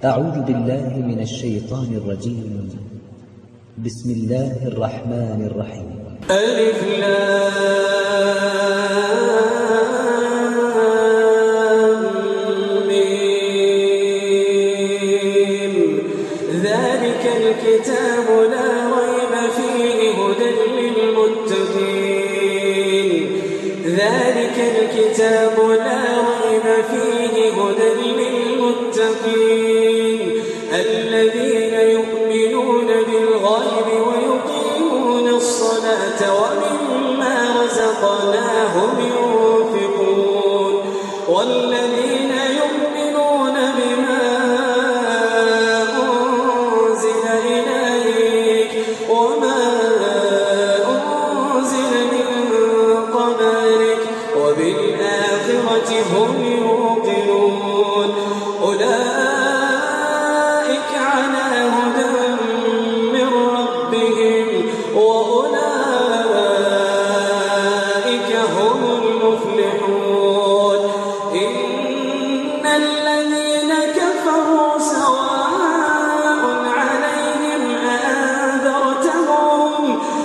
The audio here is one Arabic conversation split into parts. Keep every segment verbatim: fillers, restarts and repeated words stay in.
أعوذ بالله من الشيطان الرجيم. بسم الله الرحمن الرحيم. ألف لام ميم. ذلك الكتاب لا ريب فيه هدى للمتقين. ذلك الكتاب لا ريب فيه هدى للمتقين الذين يؤمنون بالغيب ويقيمون الصلاة ومما رزقناهم ينفقون والذين يؤمنون بما أنزل إليك وما أنزل من قبلك وبالآخرة هم يوقنون أولئك على هدى من ربهم وأولئك هم المفلحون. إن الذين كفروا سواء عليهم أأنذرتهم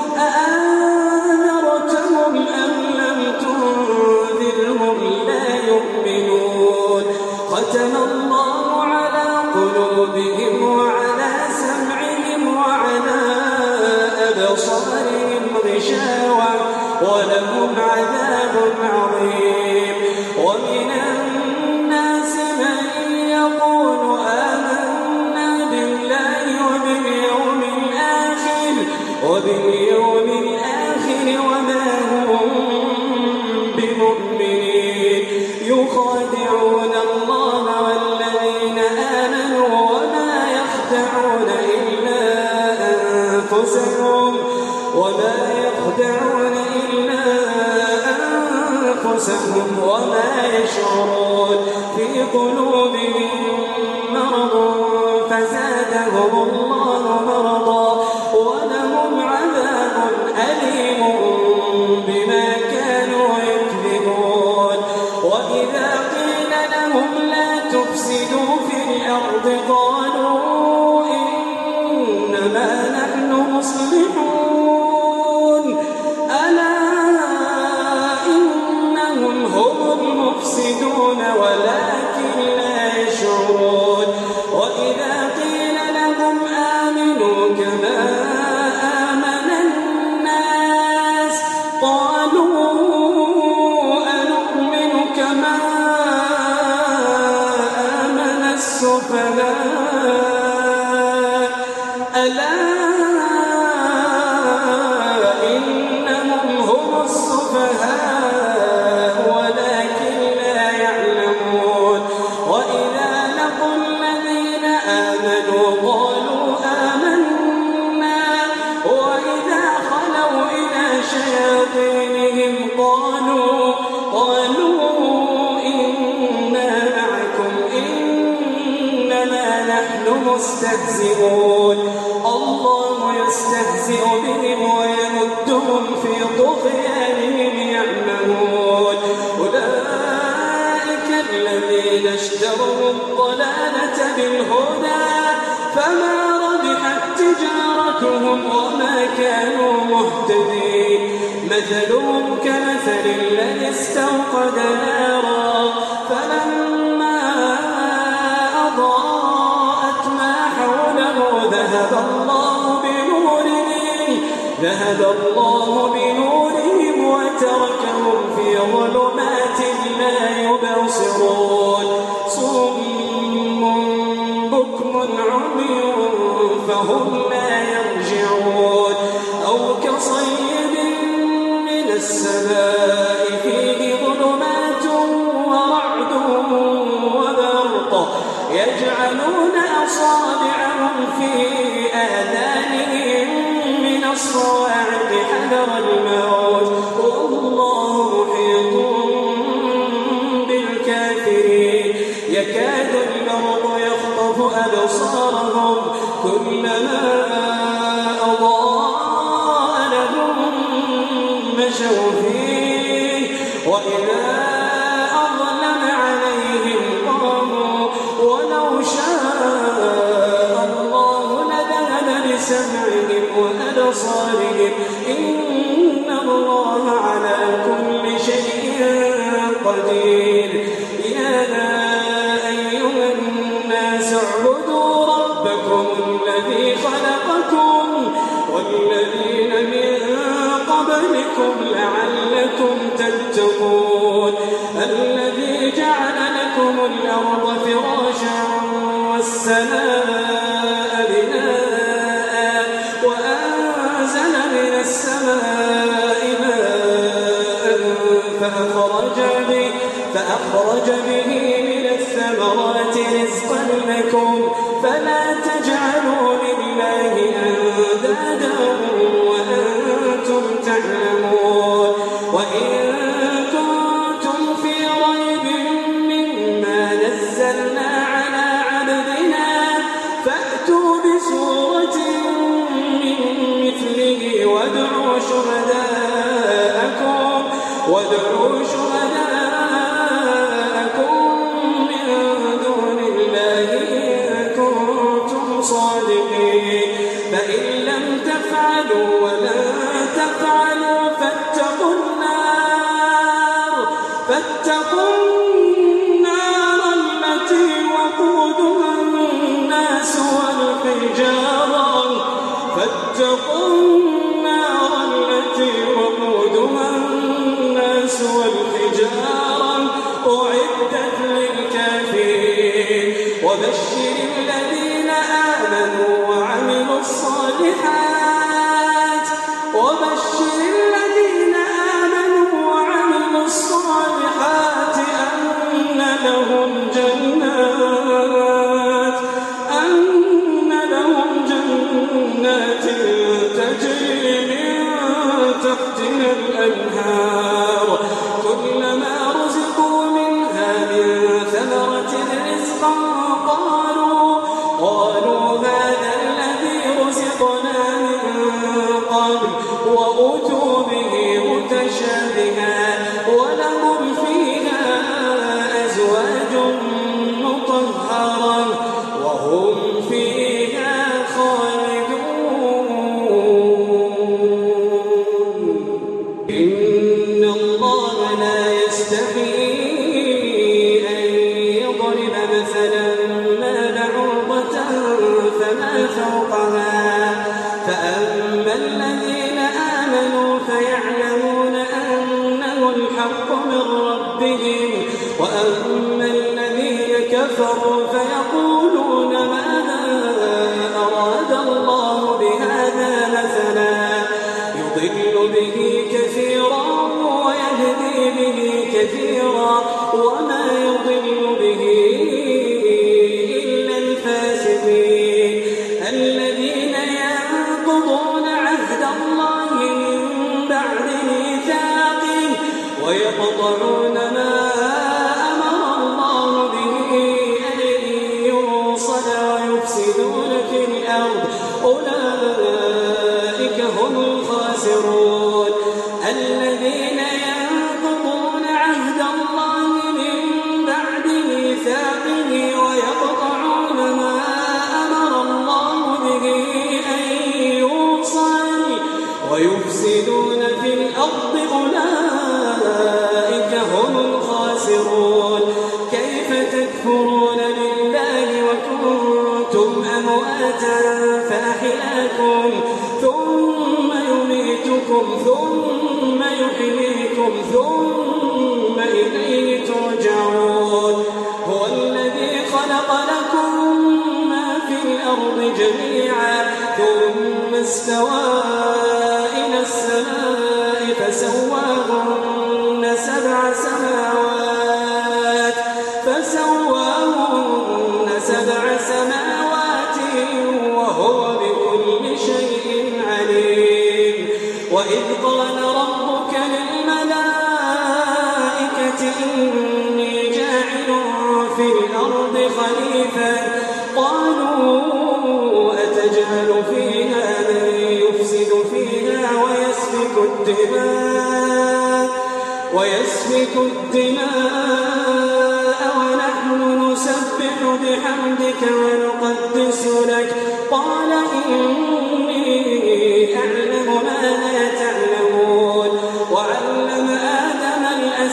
أأنذرتهم أم لم تنذرهم لا يؤمنون. ختم الله على قلوبهم وعلى سمعهم وعلى أبصارهم غشاوة ولهم عذاب عظيم. ومن الناس من يقول آمنا بالله وباليوم الآخر وباليوم الآخر وما هم بمؤمنين يخادعون الله والذين آمنوا وما يخدعون إلا أنفسهم وما يخدعون إلا أنفسهم وما يشعرون. في قلوبهم مرض فزادهم الله مرضا ولهم عذاب أليم بما كانوا يكذبون. وإذا قيل لهم لا تفسدوا في الأرض قالوا إنما نحن مصلحون ألا إنهم هم المفسدون ولكن لا يشعرون. وإذا قيل لهم آمنوا كما آمن الناس قالوا أنؤمن كما آمن السفهاء ألا إنهم هم السفهاء ولكن لا يعلمون. وإذا لقوا الذين آمنوا قالوا آمنا وإذا خلوا إلى شياطينهم قالوا قالوا إنا معكم إنما نحن مستهزئون. الله يستهزئ بهم ويمدهم في طغيانهم يعمهون. أولئك الذين اشتروا الضلالة بالهدى فما ربحت تجارتهم وما كانوا مهتدين. مثلهم كمثل الذي استوقد نارا فلما أضاءت ما حوله ذهب الله بنورهم ذهب الله بنورهم وتركهم في ظلمات لا يبصرون. صم بكم عمي فهم لا يرجعون. أو كصيب من السماء فيه ظلمات ورعد وبرق يجعلون أصابعهم في آذانهم من الصواعق حذر الموت والله محيط بالكافرين. يكاد البرق يخطف أبصارهم كلما أضاء لهم مشوا فيه وإذا أظلم عليهم قاموا ولو شاء أبصارهم إن الله على كل شيء قدير. يا أيها الناس اعبدوا ربكم الذي خلقكم والذين من قبلكم لعلكم تتقون. الذي جعل لكم الأرض فراشا والسماء بناء وأنزل من السماء ماء فأخرج به, فأخرج به من الثمرات رزقا لكم فلا تجعلوا لله أندادا وأنتم تعلمون. وإن كنتم في ريب مما نزلنا على عبدنا فأتوا بسورة من مثله وادعوا شهداءكم وادعوا شهداءكم من دون الله إن كنتم صادقين. فإن لم تفعلوا ولن تفعلوا فاتقوا النار فاتقوا النار التي وقودها الناس والحجارة فاتقوا النار التي وقودها الناس والحجارة أعدت للكافرين. وبشر الذين آمنوا وعملوا الصالحات وبشر الذين آمنوا وعملوا الصالحات أن لهم جنات أن لهم جنات تجري من تحتها الأنهار كلما رزقوا منها من ثمرة رزقا قالوا قالوا هذا الذي رزقنا من قبل وأتوا به متشابها ولهم فيها أزواج مطهرة وهم فيها خالدون. إن الله لا يستحيي أن يضرب مثلا ما بعوضة فما فوقها فأما الذين آمنوا فيعلمون أنه الحق من ربهم وأما الذين كفروا فيقولون ماذا أراد الله بهذا مثلا يضل به كثيرا ويهدي به كثيرا وما يضل به إلا الفاسقين الذين ينقضون عهد الله من بعد ميثاقه ويقطعون ما أمر الله به أن يوصل ويفسدون في الأرض أولئك هم الخاسرون. الذين ينقضون عهد الله من بعد ميثاقه ويقطعون ما أمر الله به أن يوصل ويفسدون في الأرض أولئك هم الخاسرون. كيف تكفرون بالله وكنتم أمواتا فأحياكم ثم يميتكم ثم يحييكم ثم إليه ترجعون. هو الذي خلق لكم ما في الأرض جميعا ثم استوى إلى السماء فسواهن سبع سماوات فسواهن سبع سماوات وهو بكل شيء عليم. وإذ قال ربك للملائكة إني جاعل في الأرض خليفة قالوا أتجعل فيها من يفسد فيها ويسفك الدماء ويسفك الدماء ونحن نسبح بحمدك ونقدس لك قال إني أعلم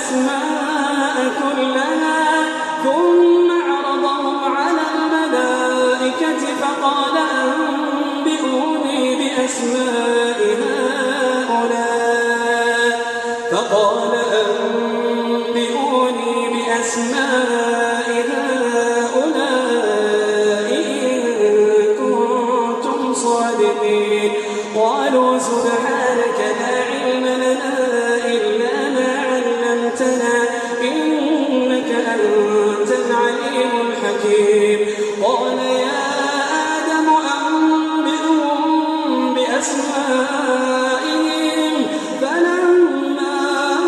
الأسماء كلها ثم عرضهم على الملائكة فقال أنبئوني بأسماء هؤلاء فقال أنبئوني بأسماء هؤلاء إن كنتم صادقين قالوا سبحانك لا علم لنا إلا ما علمتنا إنك أنت العليم الحكيم قال يا آدم أنبئهم بأسمائهم فلما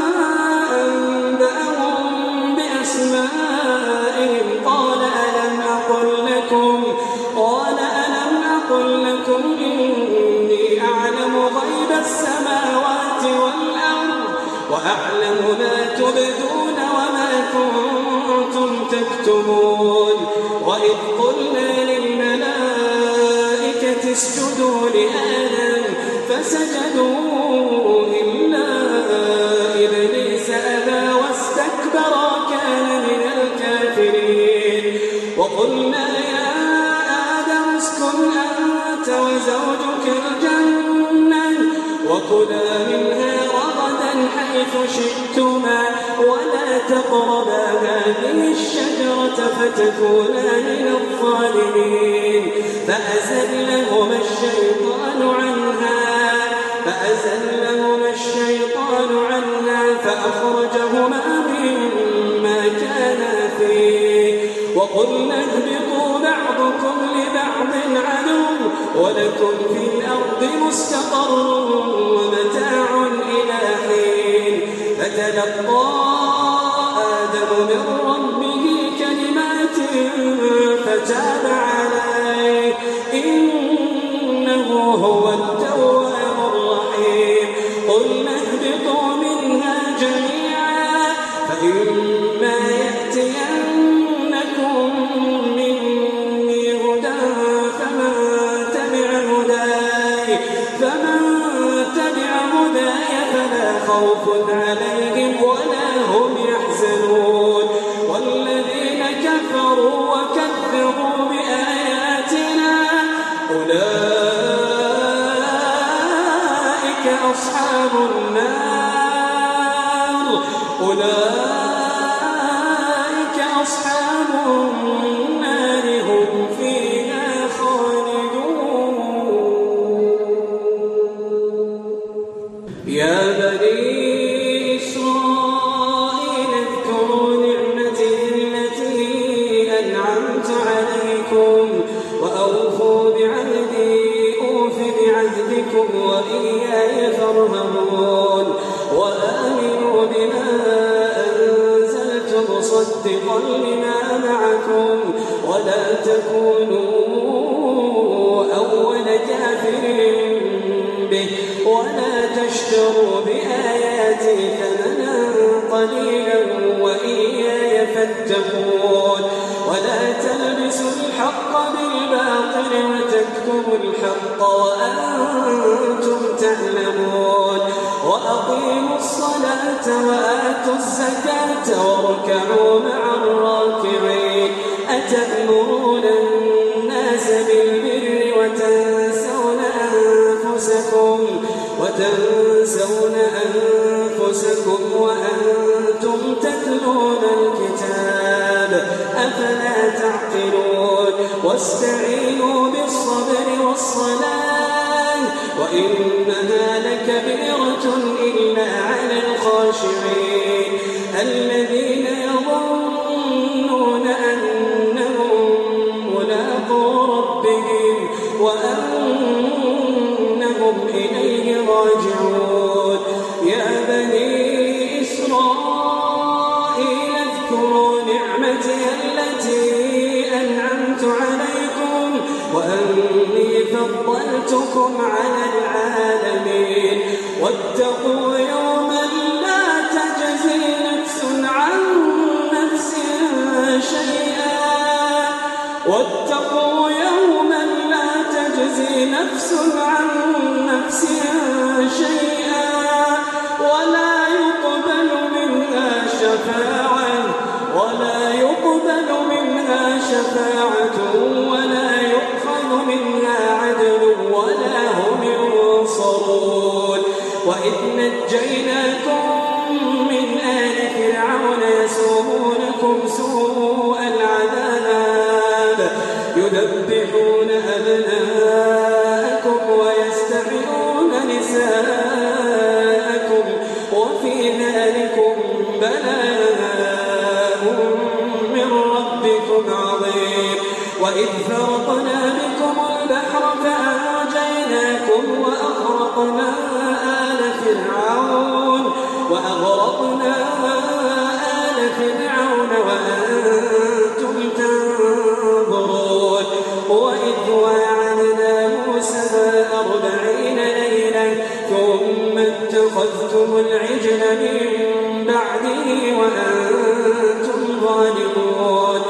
أنبأهم بأسمائهم قال ألم أقل لكم قال ألم أقل لكم إني أعلم غيب السماوات والأرض وأعلم ما تبدون وما كنتم تكتمون وإذ قلنا للملائكة اسجدوا لآدم فسجدوا إلا إبليس أبى واستكبر وكان من الكافرين وقلنا يا آدم اسكن أنت وزوجك الجنة وكلا منها رغدا حيث شئتما ولا تقربا هذه الشجرة فتكونا من الظالمين فأزلهما الشيطان عنها فأزلهما الشيطان عنها فأخرجهما مما كانا فيه وقلنا اهبطوا بعضكم لبعض عدو ولكم في الأرض مستقر ومتاع إلى حين فتلقى آدم من ربه كلمات فتاب عليه إنه هو التواب الرحيم قلنا اهبطوا منها جميعا فإما يأتينكم مني هدى فمن تبع هداي فمن تبع هداي فلا خوف عليهم ولا هم يحزنون والذين كفروا وكذبوا بآياتنا أولئك أصحاب النار أولئك أصحاب النار هم فيها خالدون يا بني إسرائيل اذكروا نعمتي التي أنعمت عليكم وأوفوا بعهدي أوف بعهدكم وإياي فارهبون وآمنوا بما أنزلت مصدقا لما معكم ولا تكونوا أول كافر به ولا تشتروا بآياتي ثمنا قليلا وإياي فاتقون ولا تلبسوا الحق بالباطل وتكتموا الحق وأنتم تعلمون وأقيموا الصلاة وآتوا الزكاة واركعوا مع الراكعين أتأمرون الناس بالبر وتنسون أنفسكم وتنسون أنفسكم وأنتم تتلون الكتاب أفلا تعقلون واستعينوا بالصبر والصلاة وإنها لكبيرة إلا على الخاشعين الذين يظنون أنهم ملاقو ربهم وأنهم إليه راجعون يا بني إسرائيل اذكروا نعمتي التي أنعمت عليكم وأني فضلتكم على العالمين واتقوا يوما لا تجزي نفس عن نفس شيئا واتقوا يوما لا تجزي نفس عن نفس شيئا ولا يقبل منها ونجيناكم من آل فرعون يسومونكم سوء العذاب يذبحون أبناءكم ويستحيون نساءكم وفي ذلكم بلاء من ربكم عظيم. وإذ فرقنا بكم البحر فأنجيناكم وأغرقنا آل فرعون وأغرقنا آل فرعون وأنتم تنظرون. وإذ واعدنا موسى أربعين ليلة ثم اتخذتم العجل من بعده وأنتم ظالمون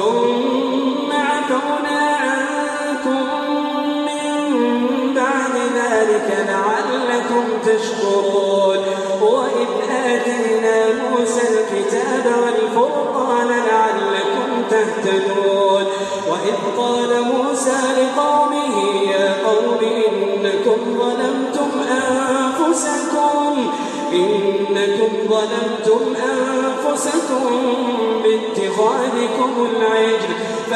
ثم عفونا عنكم من بعد ذلك لعلكم تشكرون. وإذ آتينا موسى الكتاب والفرقان لعلكم تهتدون. وإذ قال موسى لقومه يا قوم إنكم ظلمتم أنفسكم إنكم ظلمتم أنفسكم باتخاذكم العجل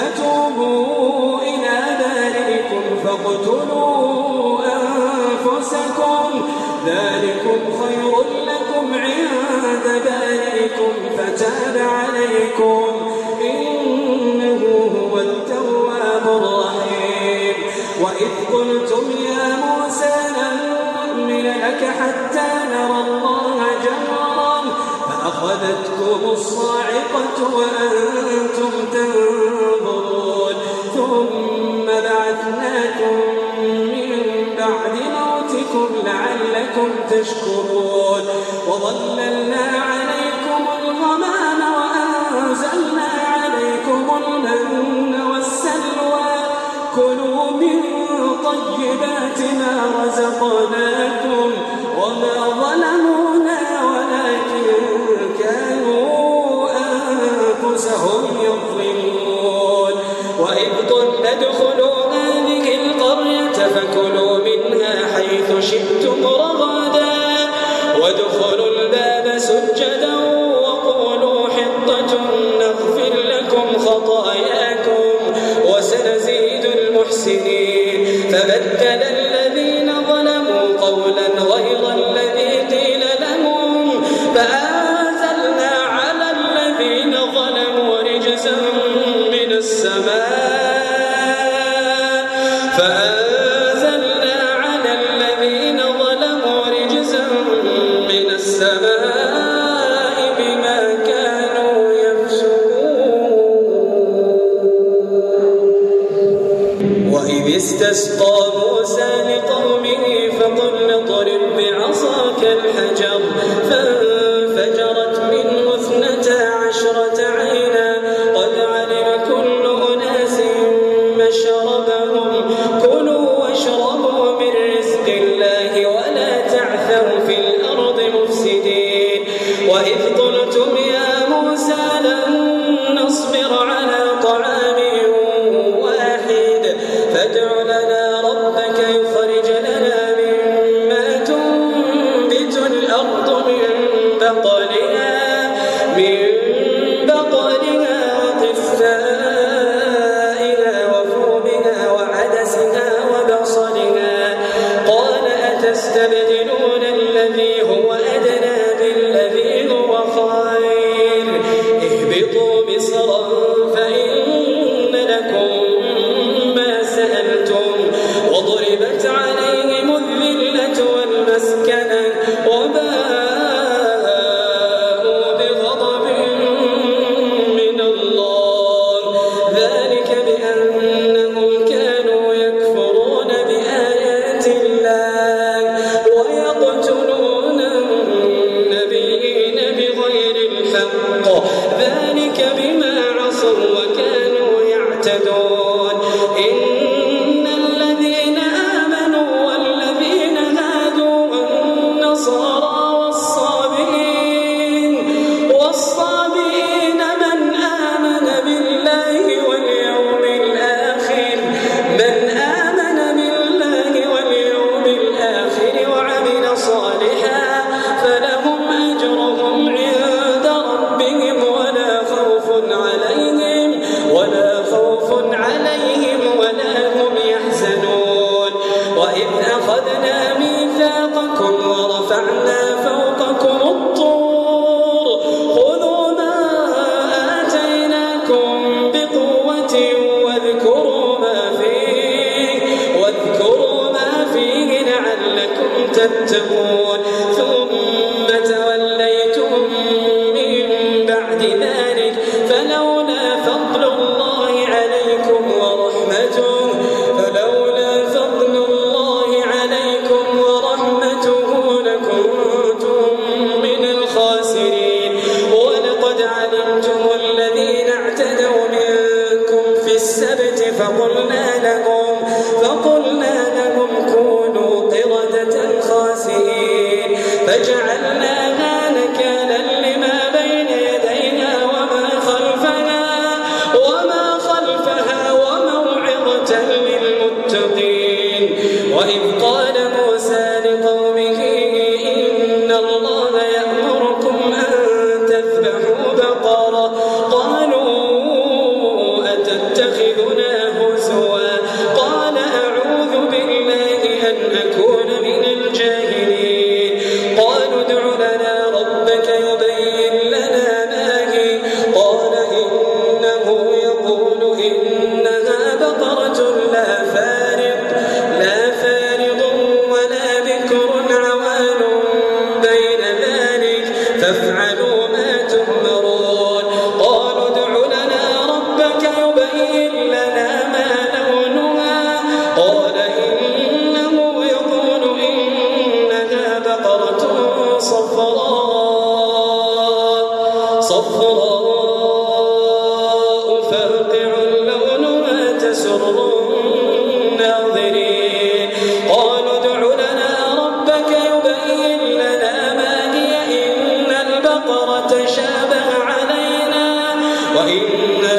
فتوبوا إلى بارئكم فاقتلوا أنفسكم ذلكم خير لكم عند بارئكم فتاب عليكم إنه هو التواب الرحيم. وإذ قلتم يا موسى لن نؤمن لك حتى نرى الله جهرا فأخذتكم الصاعقة وأنتم تنظرون ثم بعثناكم من بعد موتكم لعلكم تشكرون. وظللنا عليكم الغمام وأنزلنا عليكم المن والسلوى كلوا من طيبات ما رزقناكم وما ظلمونا ولكن كانوا أنفسهم يظلمون. وإذ قلنا ادخلوا هذه القرية فكلوا منها حيث شئتم رغدا وادخلوا الباب سجدا وقولوا حطة نغفر لكم خطاياكم وسنزيد المحسنين. فبدل الذين ظلموا قولا غير الذي قيل لهم فأنزلنا على الذين ظلموا رجزا من السماء فأنزلنا على الذين ظلموا رجزا من السماء بما كانوا يفسقون. وإذ استسقى موسى لقومه فقل اضرب بعصاك الحجر فانفجرت منه اثنتا عشرة عينا قد علم كل أناس مشربهم كلوا واشربوا من رزق الله ولا تعثوا في الأرض مفسدين. وإذ قلتم يا موسى لن نصبر على طعام واحد فادع لنا ربك يخرج لنا مما تنبت الأرض من تتقون ثم توليتم من بعد ذلك فلولا فضل الله عليكم ورحمته فلولا فضل الله عليكم ورحمته لكنتم من الخاسرين ولقد علمتم الذين اعتدوا منكم في السبت فقلنا لهم فقلنا لهم كونوا قردة خاسئين فجعلناها نكالا لما بين يديها وما خلفنا وما خلفها وموعظة للمتقين وإذ قال موسى لقومه إن الله يأمركم أن تذبحوا بقرة قالوا أتتخذنا هزوا قال أعوذ بالله أن أكون من الجاهلين قالوا ادع لنا ربك يبين لنا ما هي قال إنه يقول إنها بقرة لا فارض لا فارض ولا بكر عوان بين ذلك فافعلوا ما تؤمرون قالوا ادع لنا ربك يبين لنا ما لونها قال إنه يقول إنها بقرة صفراء صفراء فاقع لونها تسر الناظرين قالوا ادع لنا ربك يبين لنا ما هي إن البقرة شابه علينا وإنا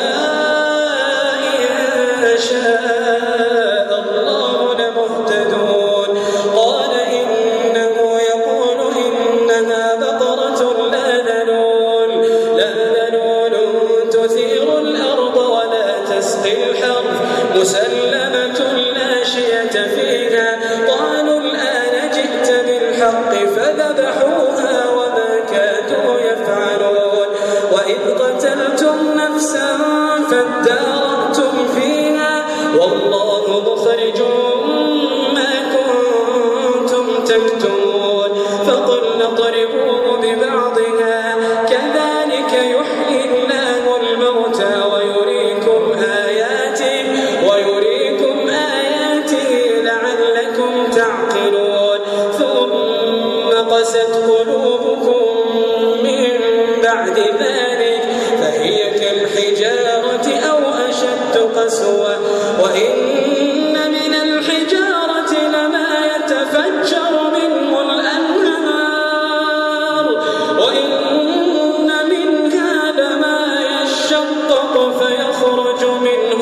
إن شاء الله لمهتدون قال إنه يقول إنها بقرة لا ذلول لا ذلول تثير الأرض ولا تسقي الحرث مسلمة لا شية فيها قالوا الآن جئت بالحق فذبحوها وما كادوا يفعلون وإذ قتلتم نفسا فادارأتم فيها والله مخرج ما كنتم تكتمون فقلنا اضربوه ببعضها كذلك يحيي الله الموتى ويريكم آياته ويريكم آياته لعلكم تعقلون ثم قست قلوبكم من بعد ذلك فهي كالحجارة أو أشد قسوة وإن من الحجارة لما يتفجر منه الأنهار وإن منها لما يشقق فيخرج منه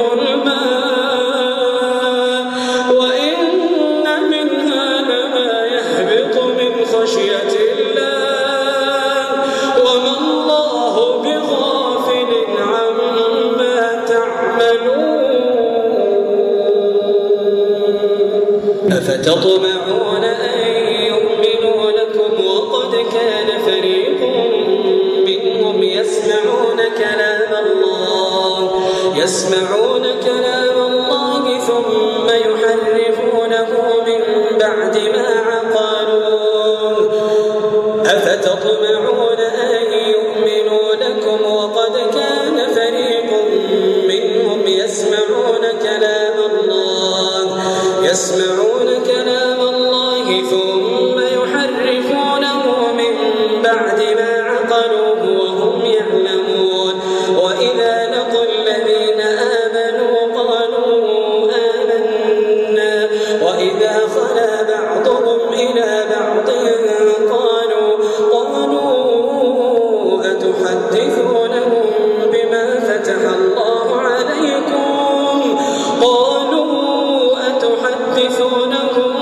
الماء وإن منها لما يهبط من خشية الله وما الله بغافل عما تعملون أفتطمعون أن يؤمنوا لكم وقد كان فريق منهم يسمعون كلام الله يسمعون كلام الله ثم يحرفونه من بعد ما عقلوه أفتطمعون أن يؤمنوا لكم وقد كان فريق منهم يسمعون كلام الله يسمعون كلام الله ثم يحرفونه من بعد ما عقلوه وهم يعلمون وإذا لقوا الذين آمنوا قالوا آمنا وإذا خلا بعضهم إلى بعض قالوا قالوا أتحدثونهم بما فتح الله عليكم قالوا أتحدثونهم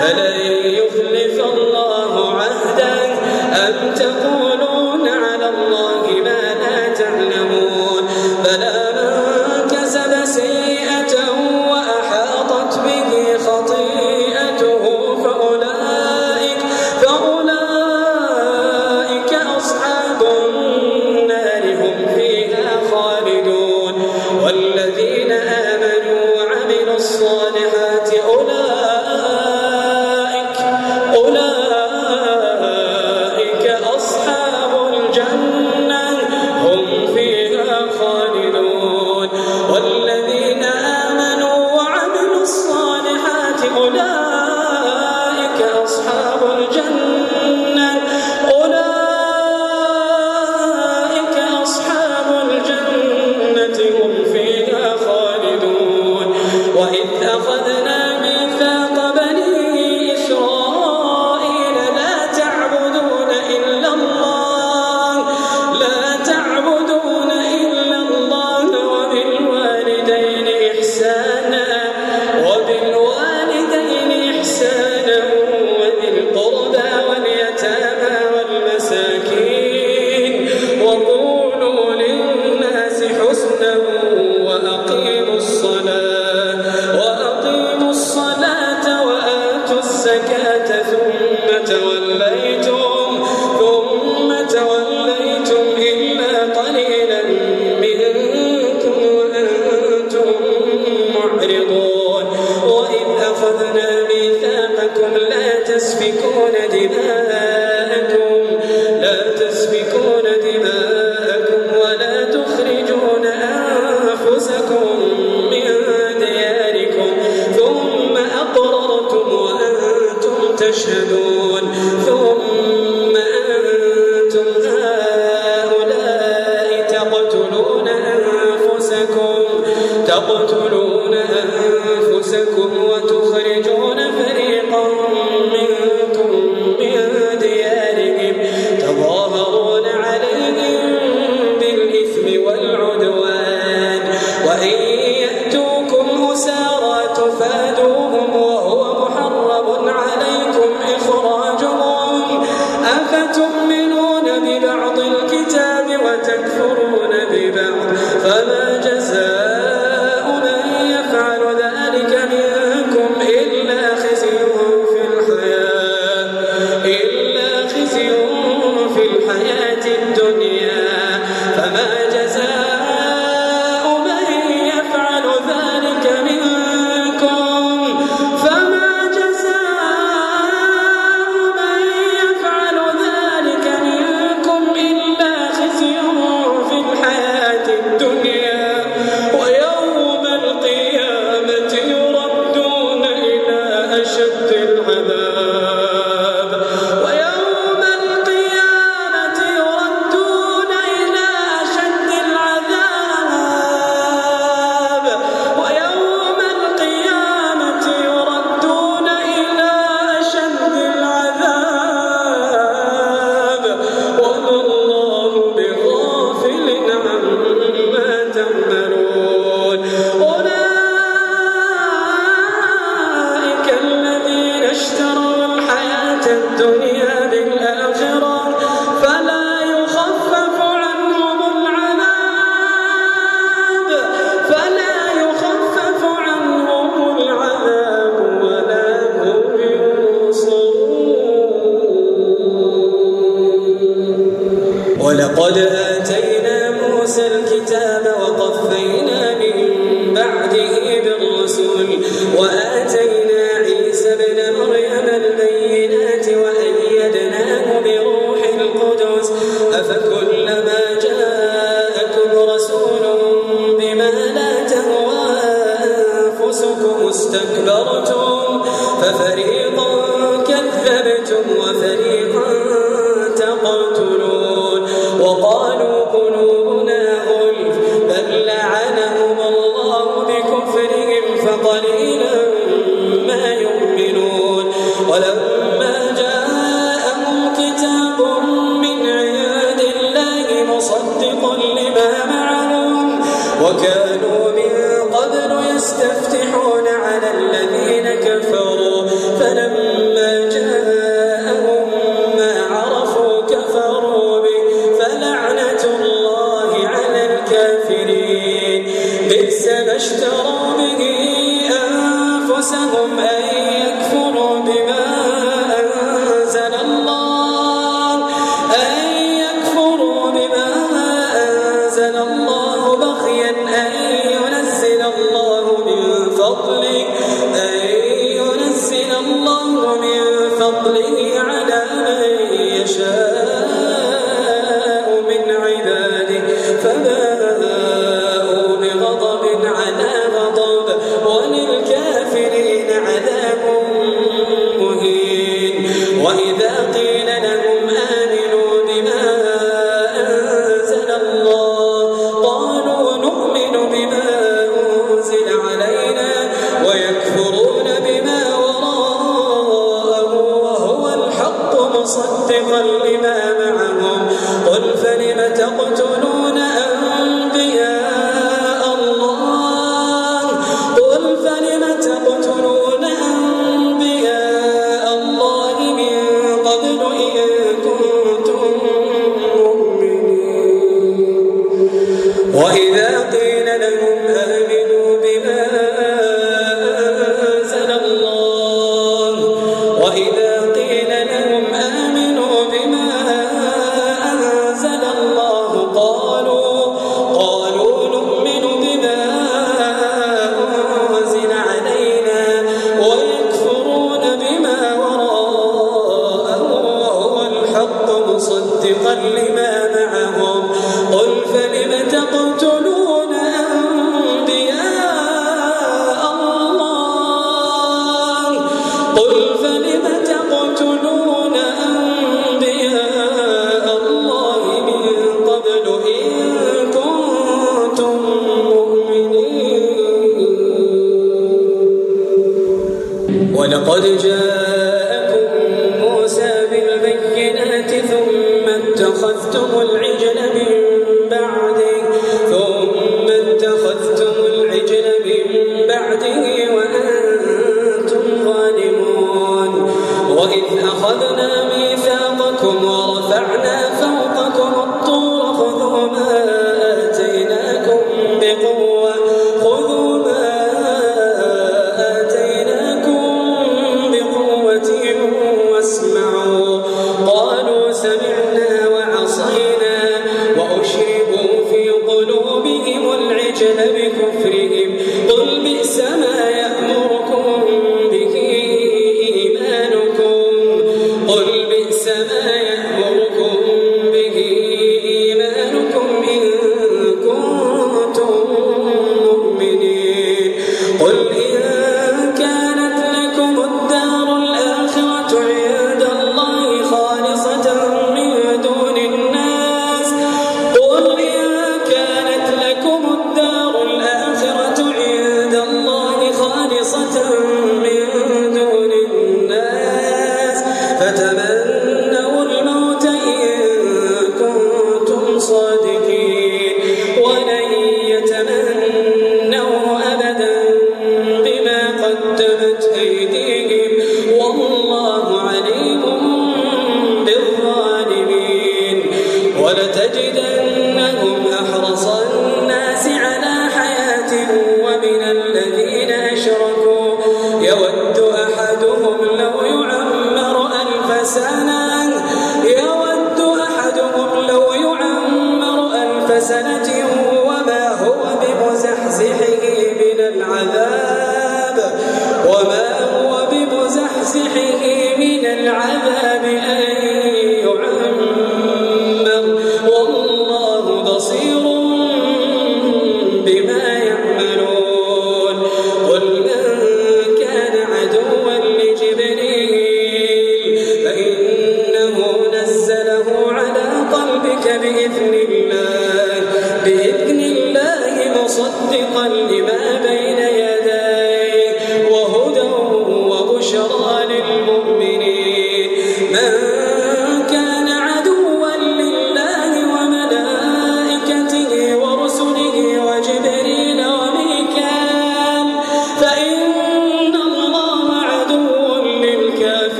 فلن يخلف الله عهده أم تقولون على الله ما لا تعلمون بلى من كسب سيئة وأحاطت به خطيئته فأولئك, فأولئك أصحاب النار هم فيها خالدون والذين آمنوا وعملوا الصالحات أولئك, أولئك أصحاب الجنة هم فيها خالدون والذين آمنوا وعملوا الصالحات أولئك أصحاب الجنة أولئك أصحاب الجنة هم فيها خالدون وإذ أخذنا ميثاق بني إسرائيل لا تعبدون إلا الله لا تعبدون إلا الله وبالوالدين إحسانا وبالوالدين إحسانا وذي القربى واليتامى والمساكين وقولوا للناس حسنا وأقيموا الصلاة وأقيموا الصلاة وآتوا الزكاة ثم توليتم ثم توليتم إلا قليلا منكم وأنتم معرضون وإذ أخذنا ميثاقكم لا تسفكون دماءكم لا تسفكون دماءكم ولا تخرجون أنفسكم من دياركم ثم أقررتم وأنتم تشهدون ثم أنتم هؤلاء تقتلون أنفسكم تقتلون أنفسكم وتخرجون فريقا منكم من ديارهم تظاهرون عليهم بالإثم والعدوان وإن يأتوكم أسارى تفادوهم وهو محرم عليكم إخراجهم أفتؤمنون ببعض الكتاب وتكفرون ببعض فما جزاء من يفعل ذلك منكم إلا خزي في الحياة إلا خزي في الحياة الدنيا فما جزاء من يفعل ذلك منكم فما جزاء من يفعل ذلك منكم إلا خزي في الحياة الدنيا ويوم القيامة يردون إلى أشد العذاب ويوم القيامة يردون إلى أشد العذاب ويوم القيامة يردون إلى أشد العذاب وما الله بغافل عما تعملون أولئك الذين اشتروا الحياة الدنيا بالآخرة فلا يخفف عنهم العذاب فلا يخفف عنهم العذاب ولا هم ينصرون ولقد آتينا موسى الكتاب وقفينا من بعده بالرسل وآتينا عيسى ابن مريم البينات وأيدناه بروح القدس أفكلما جاءكم رسول بما لا تهوى أنفسكم استكبرتم ففريقا كذبتم وفريقا تقتلون وقالوا قلوبنا غلف بل لعنهم الله بكفرهم فقليلا ما يؤمنون ولما جاءهم كتاب من عند الله مصدق لما معهم وكانوا من قبل يستفتحون على الذين كفروا فلما الله من فضله على من يشاء من عباده فباءوا بغضب على غضب وللكافرين عذاب مهين. وإذا قيل لهم آمنوا بما أنزل الله قالوا نؤمن بما أنزل علينا ويكفرون بما وراءه وهو الحق مصدقا لما معهم قل فلم تقتلون أنبياء الله قل فلم تقتلون أنبياء الله من قبل إن كنتم مؤمنين. وإذا قيل لهم آمنوا بما أنزل الله وإذا قيل لهم آمنوا بما أنزل الله قالوا قالوا نؤمن بما أنزل علينا ويكفرون بما وراءه وهو الحق مصدقا لما معهم قل فلم تقتلون أنبياء الله قل فلم تقتلون أنبياء الله من قبل إن كنتم مؤمنين. ولقد جاءكم موسى بالبينات ثم اتخذتم العجل من بعده ثم اتخذتم العجل من بعده وأنتم ظالمون. وإذ أخذنا ميثاقكم ورفعنا فوقكم الطور خذوا ما آتيناكم بقوة خذوا ما آتيناكم بقوة واسمعوا قالوا سمعنا وعصينا وأشربوا في قلوبهم العجل بكفرهم قل بئس ما يأمركم به إيمانكم قل بئس ما يأمركم به إيمانكم إن كنتم مؤمنين. قل إن كانت لكم الدار الآخرة عند الله خالصة من دون الناس قل إن كانت لكم الدار الآخرة عند الله خالصة من دون الناس فتمنوا الموت إن كنتم صادقين ولن يتمنوا أبدا بما قدمت أيديهم والله عليم بالظالمين. ولتجدنهم أحرص الناس على حياة ومن الذين أشركوا يود أحدهم لو يعمر ألف سنة يود أحدهم لو يعمر ألف سنة وما هو بمزحزحه من العذاب وما هو بمزحزحه من العذاب أن يعمر والله بصير بما يعملون. قل من كان عدوا لجبريل فإنه نزله على قلبك بإذن الله بإذن الله مصدقا لما بين يديه وهدى وبشرى للمؤمنين.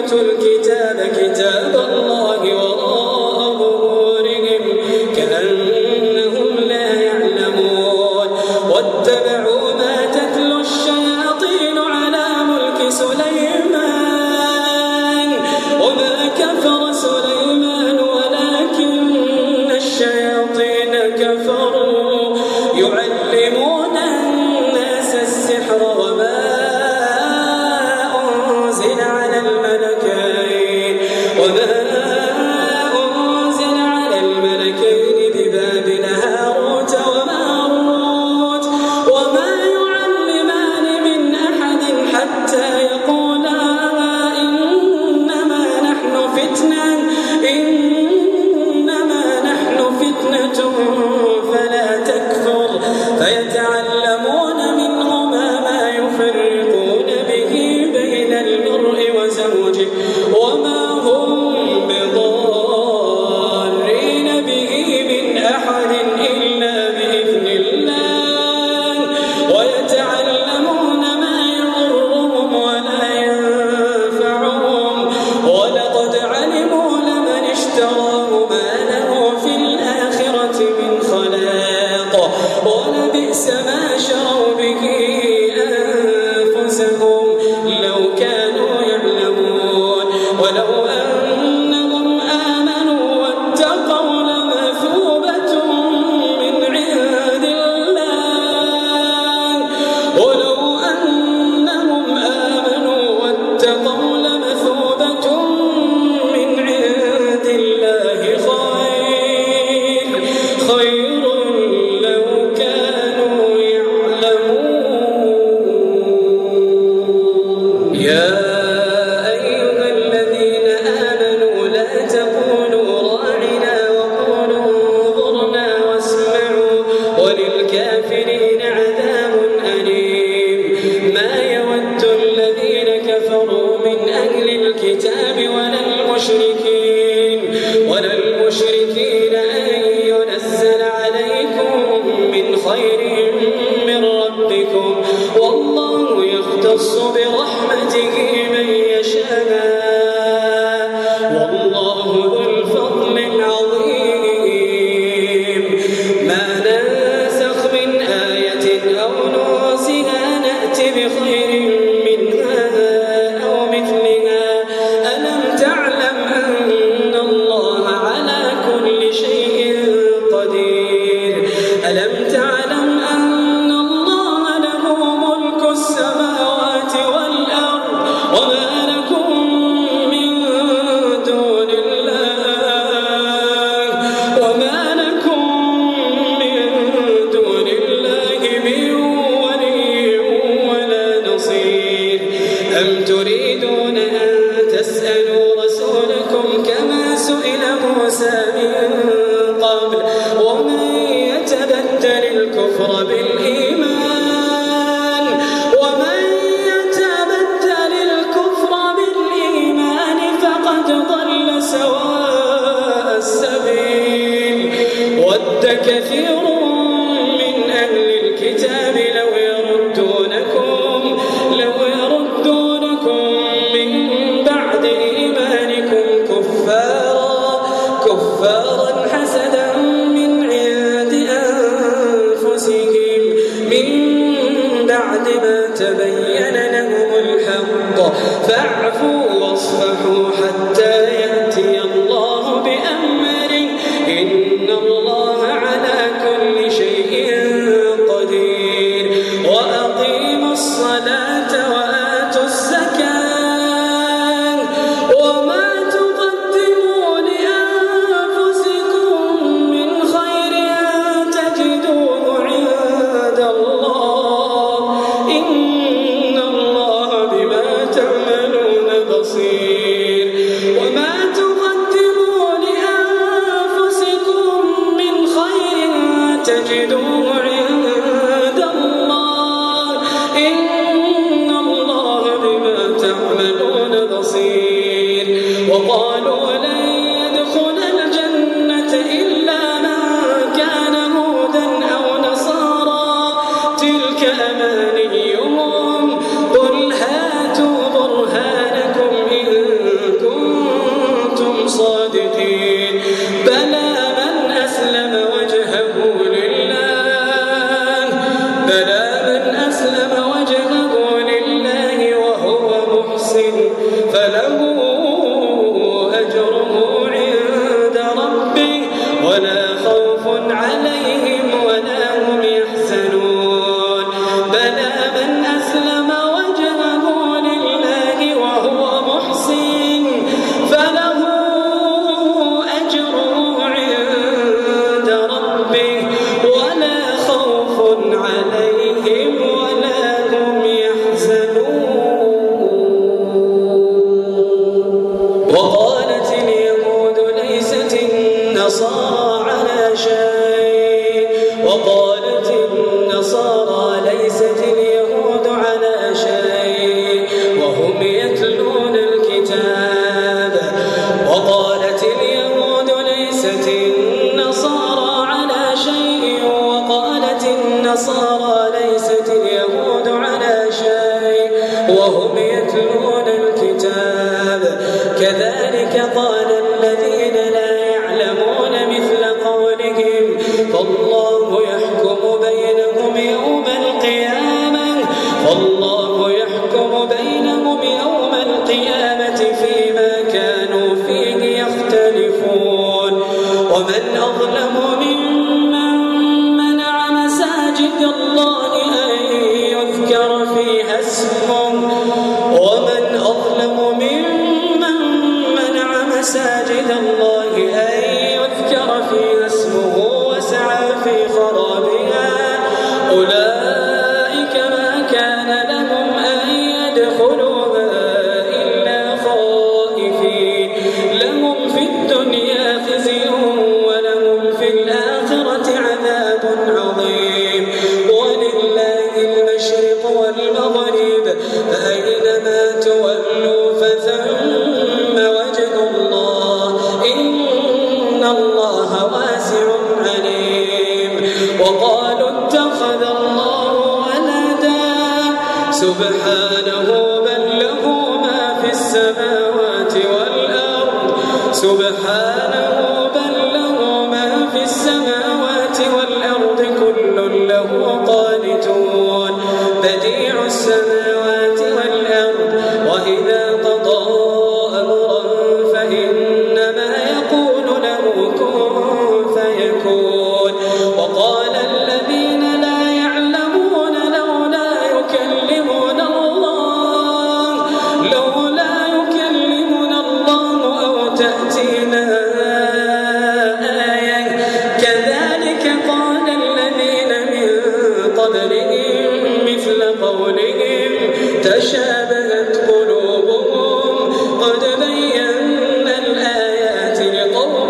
أوتوا الكتاب كتاب الله وراء ظهورهم كأنهم لا يعلمون واتبعوا ما تتلو الشياطين على ملك سليمان وما كفر سليمان ولكن الشياطين كفروا يعلمون الناس السحر وما أنزل على الملكين وما أنزل على الملكين ببابل هاروت وماروت وما يعلمان من أحد حتى يقولا إنما نحن فتنة إنما نحن فتنة فلا تكفر فيتعلمون منهما ما يفرقون به بين المرء وزوجه وما هم بضارين به من أحد إلا بإذن الله ويتعلمون ما يضرهم ولا ينفعهم ولقد علموا لمن اشتراه ما له في الآخرة من خلاق ولبئس ما شروا به أنفسهم لو كانوا يعلمون ولو أنهم آمنوا واتقوا لمثوبة من عند الله ولو أنهم آمنوا واتقوا لمثوبة من عند الله خير خير لو كانوا يعلمون يا أيها الذين آمنوا لا تقولوا راعنا وقولوا انظرنا واسمعوا وللكافرين عذاب أليم ما يود الذين كفروا من أهل الكتاب ولا المشركين ولا المشركين أن ينزل عليكم من خير من ربكم والله يختص برحمته من يشاء والله ذو الفضل العظيم ما ننسخ من آية أو ننسها نأتي بخير منها أو مثلها ألم تعلم أن الله على كل شيء قدير ألم تعلم أن الله له ملك السماوات والأرض وما لكم من دون الله وما لكم من دون الله من ولي ولا نصير أم تريدون أن تسألوا رسولكم كما سئل موسى من قبل ومن يتبدل الكفر بالإيمان ومن يتبدل الكفر بالإيمان فقد ضل سواء السبيل ود كثير من أهل الكتاب لو يردونكم لو يردونكم من بعد إيمانكم كفارا كفارا حسدا من عند أنفسهم من بعد ما تبين لهم الحق فاعفوا واصفحوا حتى يأتي الله بأمره إن الله على كل شيء قدير وأقيموا الصلاة وآتوا الزكاة وما تقدموا لأنفسكم من خير تجدوه عند الله إن الله بما تعملون بصير وما تقدموا لأنفسكم من خير تجدوه عند الله إن الله بما تعملون بصير وقالوا لن يدخل الجنة إلا من كان هودا أو نصارى تلك أمانيهم قل هاتوا برهانكم إن فله أجره عند ربه ولا خوف عليهم ولا هم يحزنون بلى من أسلم وجهه لله وهو محسن فله أجره عند ربه ولا خوف عليهم ولا هم يحزنون. وقالت اليهود ليست النصارى على شيء وقالت النصارى ليست اليهود على شيء وهم يتلون الكتاب وقالت اليهود ليست النصارى على شيء وقالت النصارى ليست اليهود على شيء وهم يتلون الكتاب كذلك قال الذين لا يعلمون مثل قولهم فالله يحكم بينهم يوم القيامة فالله يحكم بينهم يوم القيامة فيما كانوا فيه يختلفون. ومن أظلم ممن منع مساجد الله أن يذكر فيها اسمه ومن أظلم ممن منع مساجد الله أن يذكر فيها اسمه وسعى في خرابها أولئك ما كان لهم أن يدخلوها إلا خائفين لهم في الدنيا خزي ولهم في الآخرة عذاب عظيم ولله المشرق والمغرب فأينما تولوا فثم وجه الله إن الله واسع عليم. وقالوا اتخذ الله ولدا سبحانه بل له ما في السماوات والأرض سبحانه بل له ما في السماوات والأرض كل له قانتون بديع السماوات والأرض وإذا قضى أمرا فإنما يقول له كن فيكون. وقال الذين لا يعلمون لولا يكلمنا الله لولا يكلمنا الله أو تأتينا آية كذلك قال الذين من قبلهم مثل قولهم تشابهت قلوبهم قد بينا الآيات لقوم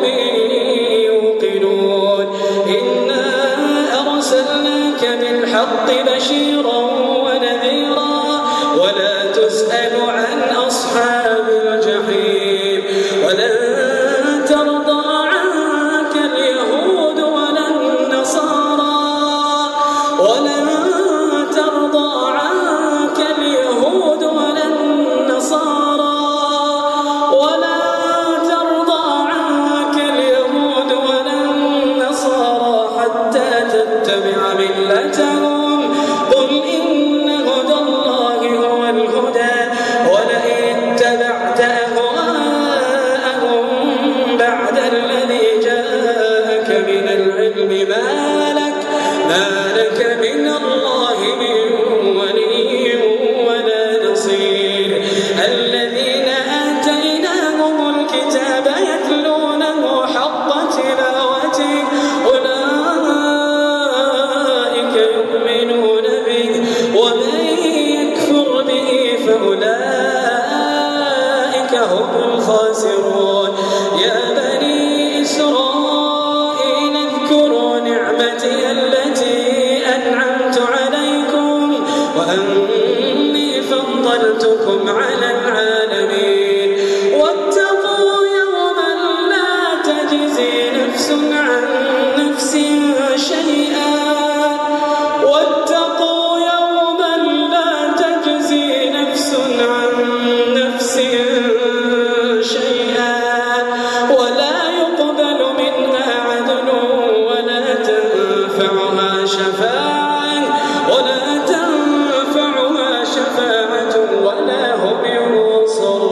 يوقنون إنا أرسلناك بالحق بشيرا ونذيرا ولا تسأل عن أصحاب الجحيم ولن ترضى عنك اليهود ولا النصارى ولن ترضى عنك اليهود ولا النصارى ولا ترضى عنك اليهود ولا النصارى حتى تتبع ملتهم قل إن هدى الله هو الهدى ولئن اتبعت أهواءهم بعد الذي جاءك من العلم ما لك ما لك من الله من ولي ولا نصير. الذين آتيناهم الكتاب يتلونه حق تلاوته أولئك يؤمنون به ومن يكفر به فأولئك هم الخاسرون. يا بني إسرائيل اذكروا نعمتي التي أنعمت عليكم وأني فضلتكم على العالمين. واتقوا يوما لا تجزي نفس عن نفس شيئا واتقوا يوما لا تجزي نفس عن نفس شيئا ولا يقبل منها عدل ولا تنفعها شفاعة ولا تنفعها شفاعة ولا هم ينصرون.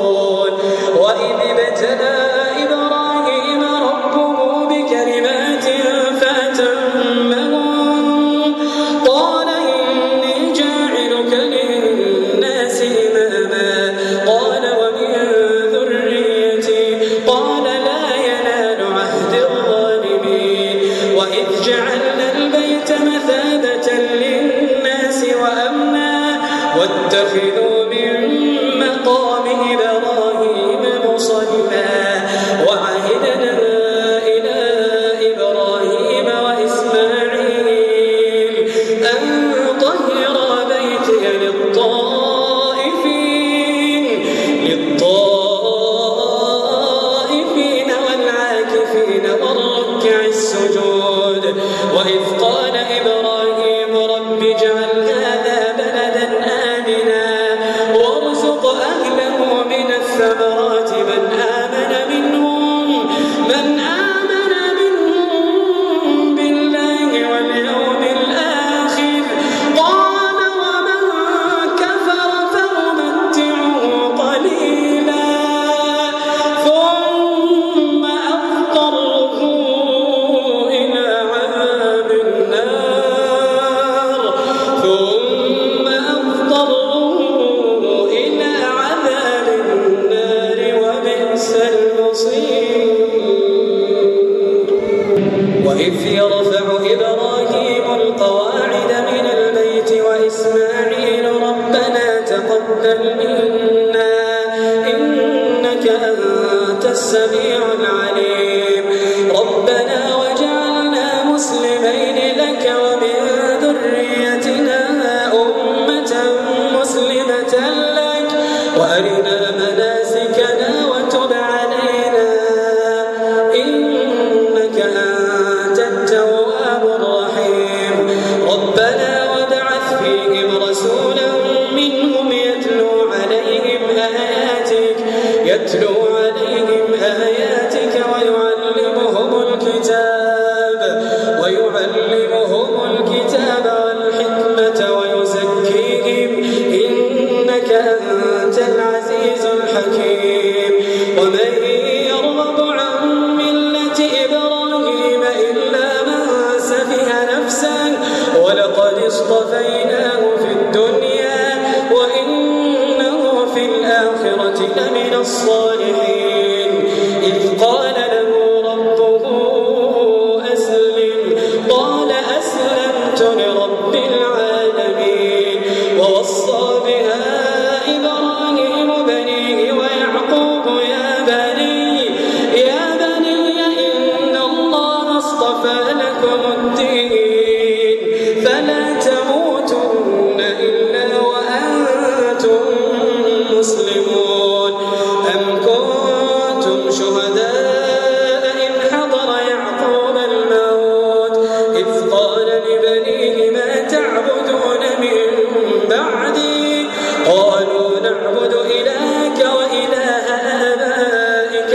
إنك أنت السميع العليم. ربنا واجعلنا مسلمين لك ومن ذريتنا أمة مسلمة لك وأرنا مناسكنا وتب علينا إنك أنت التواب الرحيم. ربنا وابعث فيهم رسولا منهم يتلو عليهم آياتك يتلو عليهم آياتك ويعلمهم الكتاب ويعلمهم الكتاب والحكمة ويزكيهم إنك أنت العزيز الحكيم. ومن يرغب عن ملة إبراهيم إلا من سفه نفسه ولقد اصطفيناه في الدنيا وإنه في الآخرة لمن الصالحين. إذ قال له ربه أسلم قال أسلمت لرب العالمين. ووصى بها إبراهيم بنيه ويعقوب يا بني يا بني إن الله اصطفى لكم الدين فلا تموتن إلا وأنتم مسلمون. أم كنتم شهداء إذ حضر يعقوب الموت إذ قال لبنيه ما تعبدون من بعدي قالوا نعبد إلهك وإله آبائك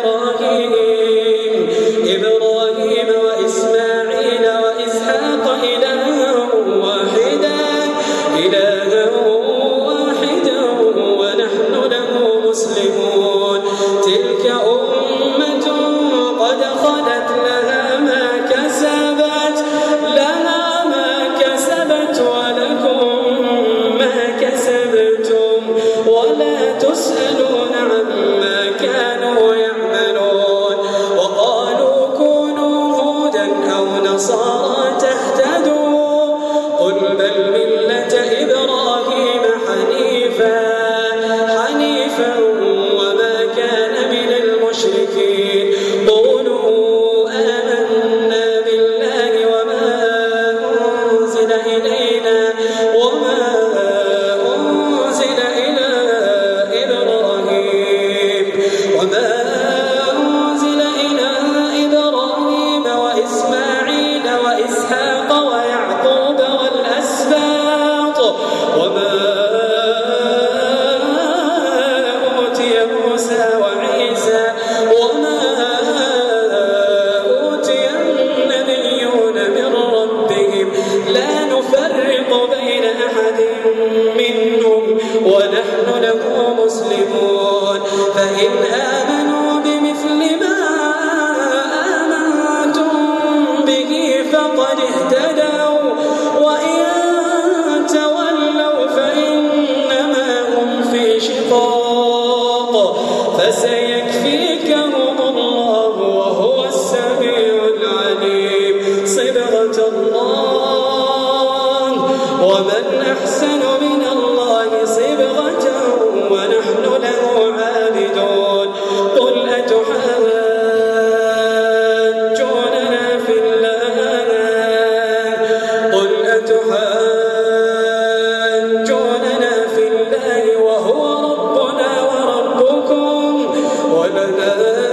إبراهيم إبراهيم وإسماعيل وإسحاق إلها واحدا إلها واحدا ونحن له مسلمون. تلك أمة قد خلت لها ما كسبت لها ما كسبت ولكم ما كسبتم ولا تسألون عما كانوا يعملون. وقالوا كونوا هودا أو نصارى تهتدوا قل بل ملة إبراهيم حنيفا حنيفا وما كان من المشركين. قولوا آمنا بالله وما أنزل إلينا وما أنزل إلى إبراهيم وما أنزل إلى إبراهيم وإسماعيل وإسحاق ويعقوب والأسباط وما أوتي موسى وعيسى وما أوتي النبيون من ربهم لا نفرق بين أحد منهم ونحن له مسلمون. فإن آمنوا بمثل ما آمنتم به فقد اهتدوا وإن تولوا فإنما هم في شقاق فسيكفيكهم الله وهو السميع العليم. صبغة الله ومن أحسن من الله صبغة ونحن له عابدون. قل أتحاجوننا في الله قل أتحاجوننا في الله وهو ربنا وربكم ولنا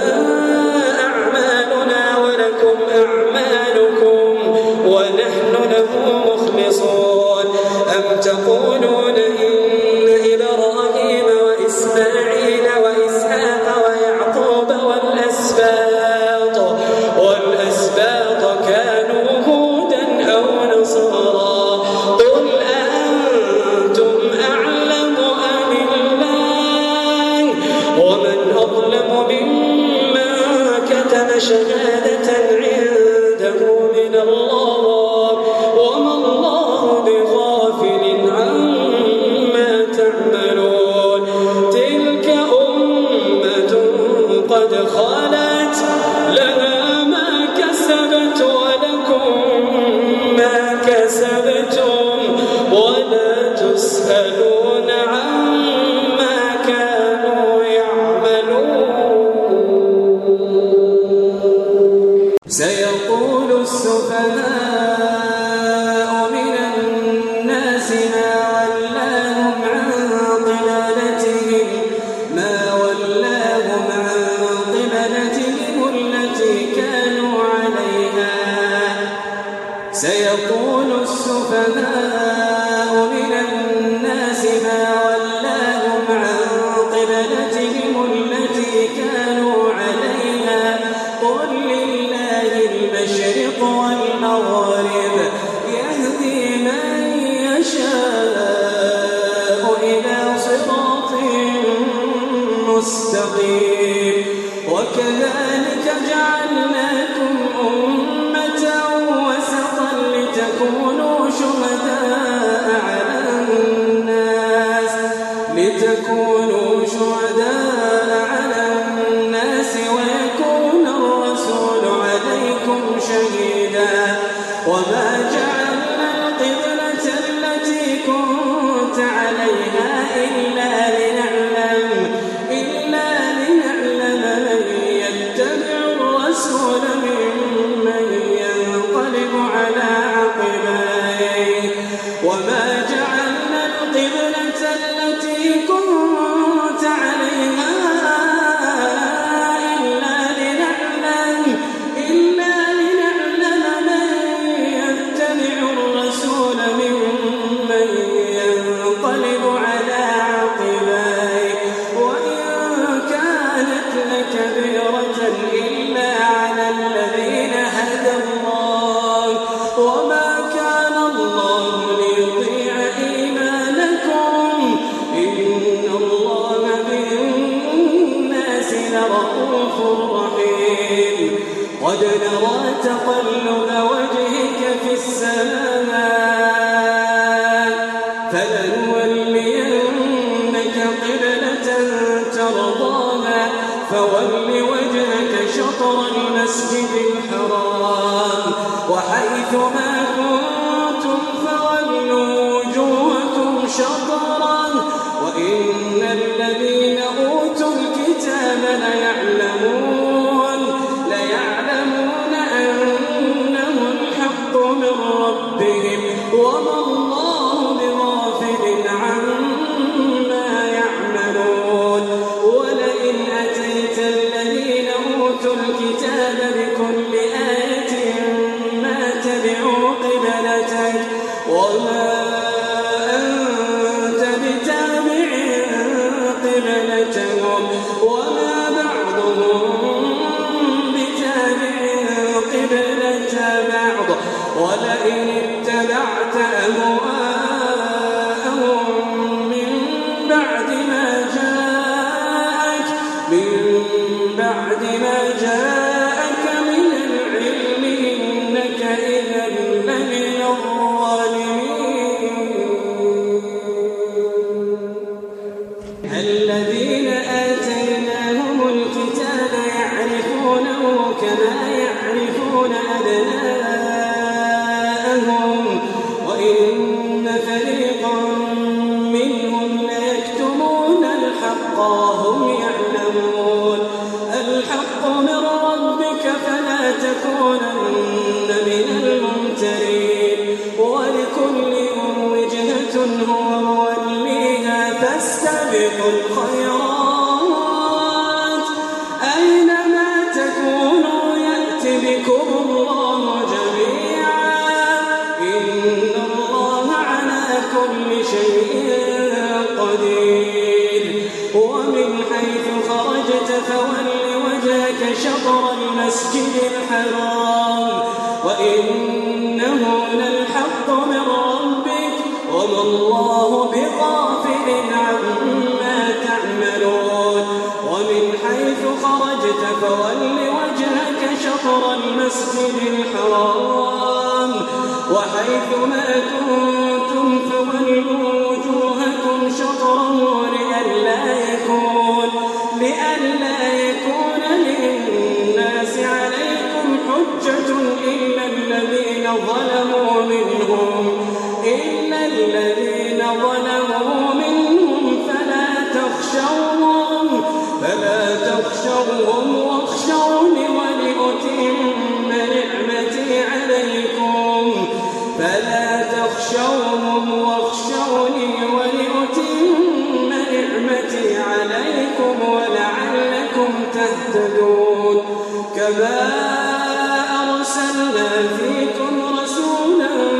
أعمالنا ولكم أعمالكم ونحن له مخلصون. أم تقولون إن إبراهيم وإسماعيل وإسحاق ويعقوب والأسباط والأسباط كانوا هودا أو نصارى قل أأنتم أعلم أم الله ومن أظلم ممن كتم شهادة عنده من الله وما الله بغافل عما تعملون. تلك أمة قد خلت لها ما كسبت ولكم ما كسبتم ولا تسألون عما كانوا يعملون. سيقول السفهاء من الناس ما ولاهم عن قبلتهم التي كانوا عليها قل لله المشرق والمغرب يهدي من يشاء إلى صراط مستقيم وكذلك جعلناكم أمة وسطا لتكونوا شهداء على الناس لتكونوا شهداء على الناس ويكون الرسول عليكم شهيدا وما جعلنا القبلة التي كنت عليها إلا لنعلم إلا لنعلم من يتبع الرسول ممن ينقلب على عقبيه وما جعلنا القبلة التي كنت عليها إلا لنعلم إلا لنعلم من يتبع الرسول ممن ينقلب على عقبيه وإن كانت لكبيرة إلا على الذين هدى الله وما كان الله ليضيع إيمانكم إن الله بالناس لرءوف رحيم قد نرى تقلب وجهك في السماء فلنولينك قبلة ترضاها فول وجهك شطر المسجد الحرام وحيث ما كنتم فولوا وجوهكم شطره وإن الذين أوتوا الكتاب ليعلمون ليعلمون أنه الحق من ربهم وما الله بغافل عما يعملون ولئن أتيت الذين أوتوا الكتاب بكل آية ما تبعوا قبلتك وما أنت بتابع قبلتهم وما بعضهم بتابع قبلة بعض ولئن اتبعت أهواءهم من بعد ما جاءك من بعد ما جاءك من العلم إنك إذا لمن الظالمين الذين آتيناهم الكتاب يعرفونه كما يعرفون أبناءهم وإن فريقا منهم ليكتمون الحق وهم يعلمون الحق من ربك فلا تكونن من الممترين ولكل وجهة هو موليها فاستبقوا الخيرات أينما تكونوا يأت بكم الله جميعا إن الله على كل شيء قدير ومن حيث خرجت فول وجهك شطر المسجد الحرام وإنه للحق من ربك وما الله بغافل عما تعملون ومن حيث خرجت فول وجهك شطر المسجد الحرام وحيث ما كنتم فولوا وجوهكم شطره لئلا يكون لئلا يكون للناس عليكم حجة إلا الذين ظلموا منهم إلا الذين ظلموا منهم فلا تخشوهم فلا تخشوهم واخشوني ولأتم نعمتي عليكم فلا تخشوهم واخشوني ولأتم نعمتي عليكم ولعلكم تهتدون كما أرسلنا فيكم رسولا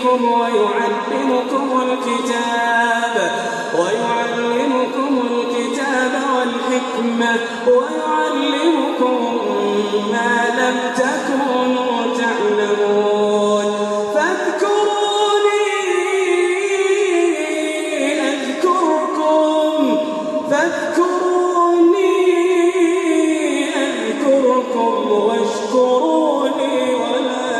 فيكم ويعلمكم الكتاب ويعلمكم الكتاب والحكمة ويعلمكم ما لم تكونوا تعلمون فاذكروني أذكركم فاذكروني أذكركم واشكروني ولا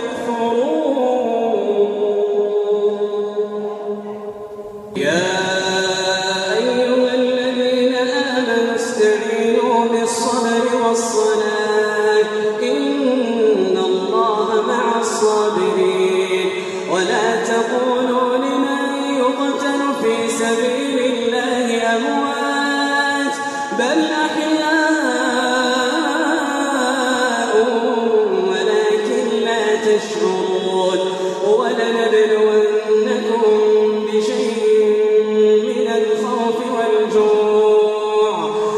تكفرون يا أيها الذين آمنوا استعينوا بالصبر والصلاة إن الله مع الصابرين ولا تقولوا لمن يقتل في سبيل الله أموات بل أحياء ولكن لا تشعرون ولنبلونكم بشيء من الخوف والجوع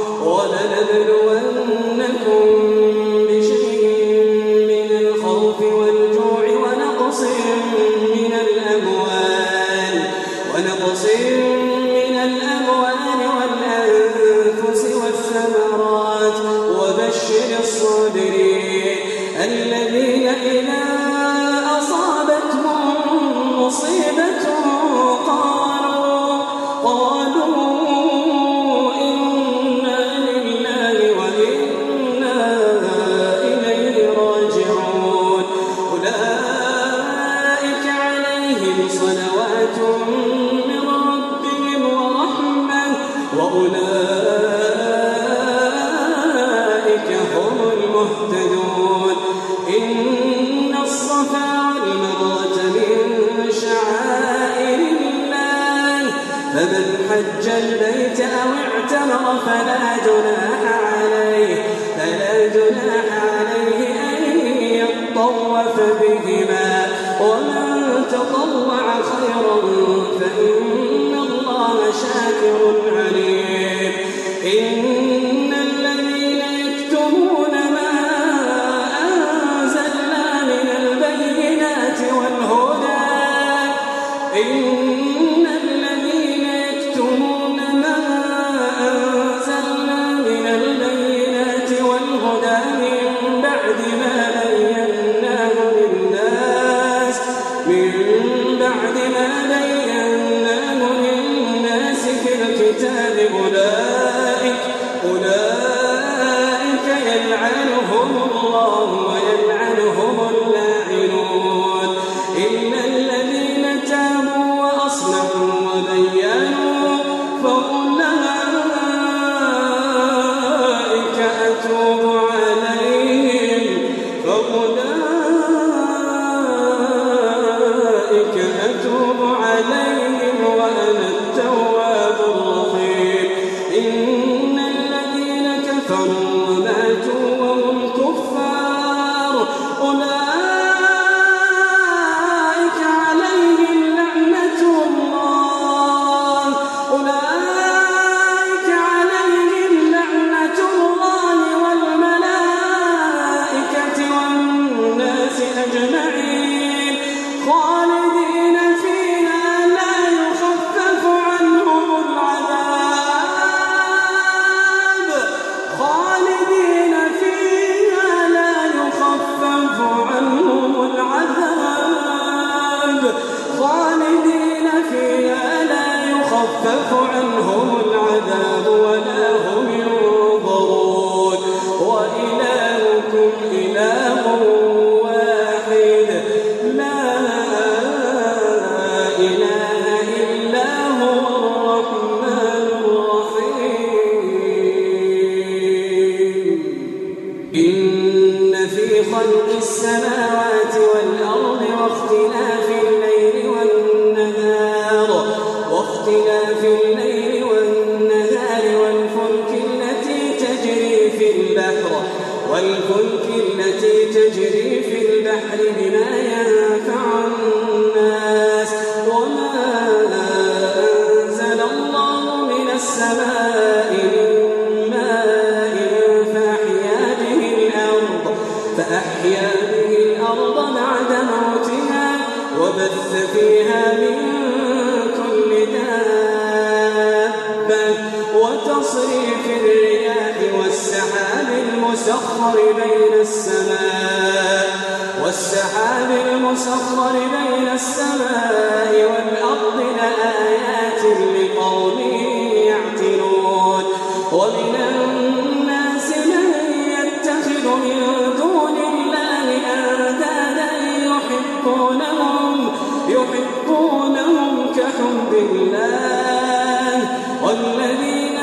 ولنبلونكم بشيء من الخوف والجوع ونقص من الأموال ونقص من الأموال والأنفس والثمرات وبشر الصابرين الذين إذا أصابتهم مصيبة قالوا قالوا إنا لله وإنا إليه راجعون أولئك عليهم صلوات من ربهم ورحمة وأولئك هم المهتدون إن الصفا والمروة من شعائر الله فمن حج البيت أو اعتمر فلا جناح عليه فلا جناح عليه أن يطوف بهما ومن تطوع خيرا فإن الله شاكر عليم إن الذين يكتمون ما أنزلنا من البينات والهدى إن الذين يكتمون ما أنزلنا من البينات والهدى من بعد ما بيناه للناس من بعد ما بيناه للناس في الكتاب أولئك أولئك يلعنهم الله ويلعنهم اللاعنون إلا الذين تابوا وأصلحوا وبينوا فأولئك أتوب عليهم فأولئك أتوب عليهم وأنا التواب الرحيم إن الذين كفروا وماتوا وهم كفار أولئك عليهم لعنة الله أولئك عليهم لعنة الله والملائكة والناس أجمعين خالدين فيها لا يخفف عنهم العذاب خالدين فيها لا يخفف عنهم العذاب خالدين فيها لا يخفف عنهم العذاب ولا هم ينظرون وإلهكم إله واحد لا إله إلا هو الرحمن الرحيم إن في خلق السماوات والأرض واختلاف الليل والنهار واختلاف الليل والنهار والفلك التي تجري في البحر والفلك التي تجري في البحر بما ينفع الناس وما أنزل الله من السماء من ماء فأحيا به الأرض فأحيا به الأرض بعد موتها وبث وبث فيها من كل دابة وتصريف الرياح والسحاب المسخر بين السماء والسحاب المسخر بين السماء والأرض لآيات لقوم يعقلون. ومن الناس من يتخذ من دون الله أندادا يحبونهم يحبونهم كحب الله والذين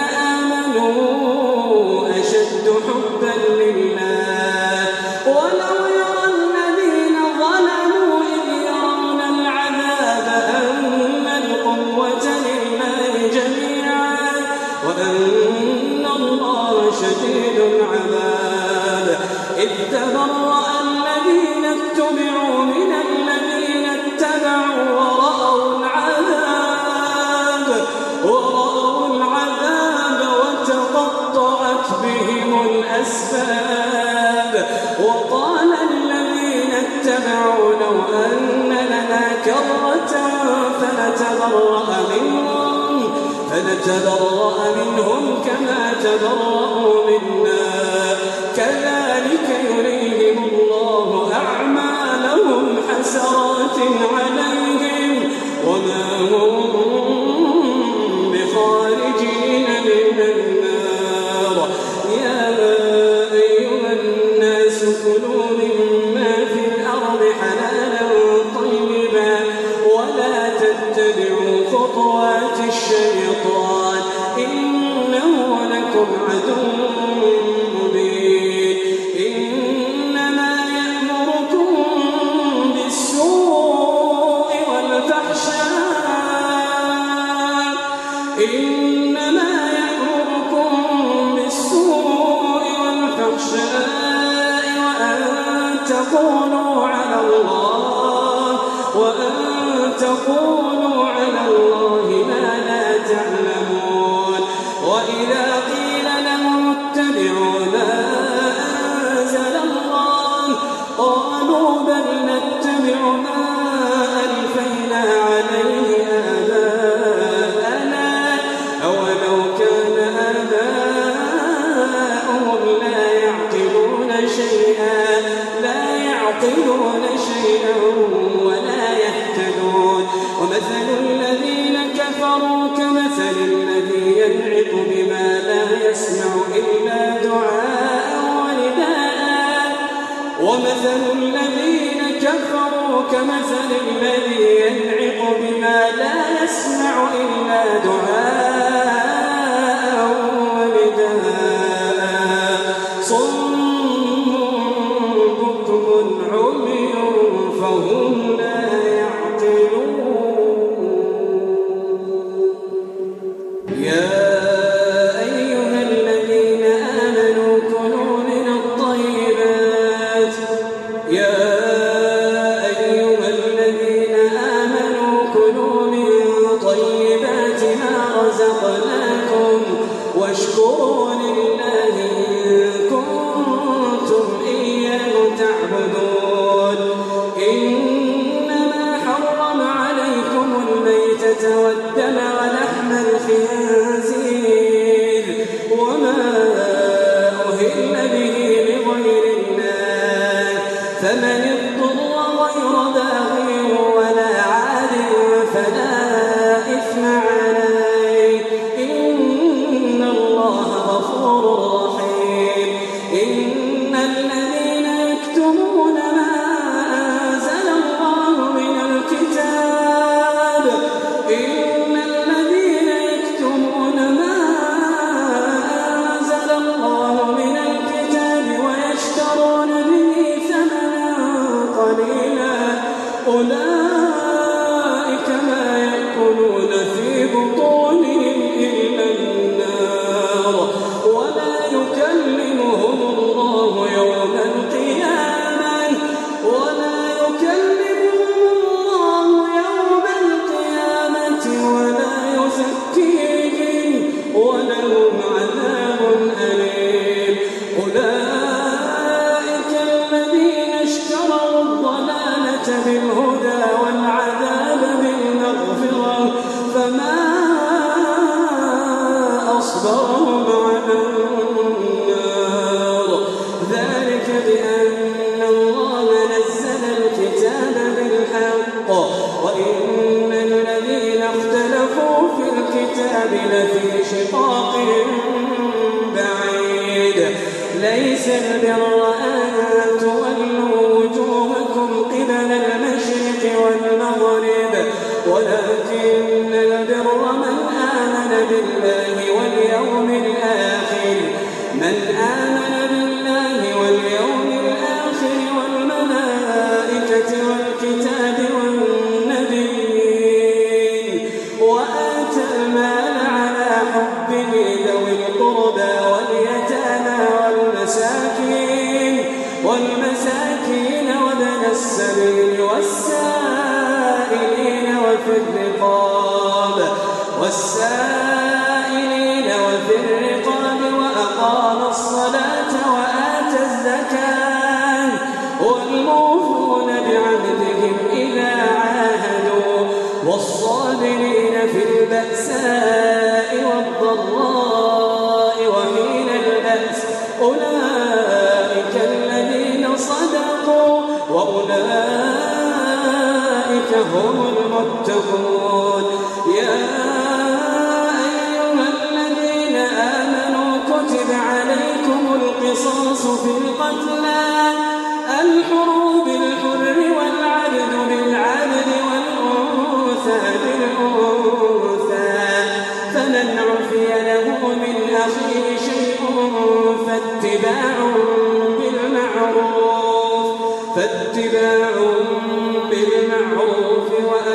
آمنوا أشد حبا لله. ولو يرى الذين ظلموا إذ يرون العذاب أن القوة لله جميعا وأن الله شديد العذاب. إذ تبرأ الذين اتبعوا من الذين اتبعوا ورأوا العذاب ورأوا العذاب وتقطعت بهم الأسباب. وقال الذين اتبعوا لو أن لنا كرة فنتبرأ منهم فنتبرأ منهم كما تبرأوا منا كذلك يريهم الله أعمالهم حسرات عليهم وما هم بخارجين من النار. يا أيها الناس كلوا مما في الأرض حلالا طيبا ولا تتبعوا خطوات الشيطان إنه لكم عدو مبين. إنما يأمركم بالسوء والفحشاء إنما يأمركم بالسوء والفحشاء وأن تقولوا على الله وأن تقولوا على الله ما لا تعلمون. وإذا قيل لهم اتبعوا ما أنزل الله قالوا بل نتبع ما ألفينا عليه آباءنا أولو كان آباؤهم لا يعقلون شيئا لا يعقلون شيئا ولا يهتدون. ومثل الذين كفروا كمثل الذي ينعق بما لا يسمع إلا دعاء ونداء ومثل الذين كفروا كمثل الذي ينعق بما لا يسمع إلا دعاء ونداء صم بكم عمي فهم لا يعقلون. يا أيها الذين آمنوا كلوا من الطيبات يا أيها الذين آمنوا كلوا من طيبات ما رزقناكم واشكروا لله إن كنتم إياه تعبدون. إنما حرم عليكم الميتة والدم ولحم الخنزير وما أهل به لغير الله فمن اضطر غير باغ ولا عاد فلا إثم عليه إن الله غفور رحيم. إن الذين يكتمون ما أنزل الله من الكتاب إن الذين يكتمون ما أنزل الله من الكتاب ويشترون به ثمنا قليلا أولئك ما يأكلون في بطونهم إلا النار ولا يكلمهم الله يوم القيامة ولا يكلمهم الله يوم القيامة ولا يزكيهم ولهم عذاب أليم. أولئك الذين اشتروا الضلالة بالهدى والعذاب وإن الذين اختلفوا في الكتاب لفي شقاق بعيد ليس البر أن تولوا وجوهكم قبل المشرق والمغرب ولكن البر من آمن بالله واليوم الآخر من آمن بالله واليوم الآخر والملائكة والكتاب والنبيين وآتى المال على حبه ذوي القربى واليتامى والمساكين والمساكين وابن السبيل والسائلين وفي الرقاب والسائلين وفي الرقاب وأقام الصلاة وآتى الزكاة والموفون بعهدهم إذا عاهدوا والصابرين في البأساء والضراء وحين البأس أولئك الذين صدقوا وأولئك هم المتقون يا أيها الذين آمنوا كتب عليكم القصاص في القتلى الحر بالحر والعبد بالعبد والأنثى بالأنثى فمن عفي له من أخيه شيء فاتباع بالمعروف فاتباع بالمعروف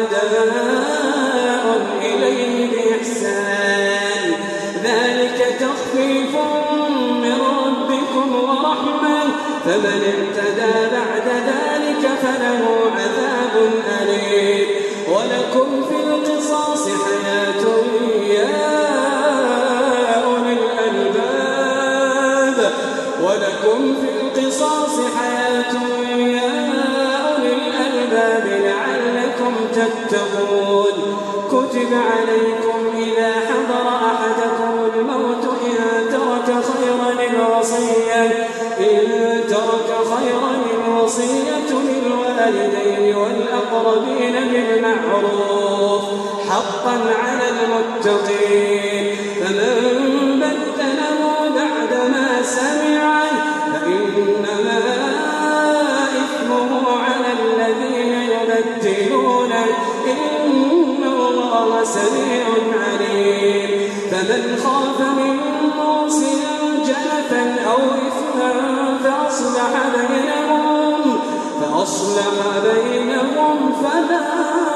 وأداء إليه بإحسان ذلك تخفيف من ربكم ورحمة فمن اعتدى بعد ذلك فله عذاب أليم ولكم في القصاص حياة يا أولي الألباب ولكم في القصاص حياة يا أولي الألباب لعلكم تتقون كتب عليكم إذا حضر أحدكم الموت إن ترك خيرا الوصية إن ترك خيرا الوصية للوالدين والأقربين بالمعروف حقا على المتقين فمن بدله بعدما سمعه فإنما إثمه على الذين يبدلونه إن الله سميع عليم فمن خاف من موصٍ جنفا أو إثما فأصلح بينهم فأصلح بينهم فلا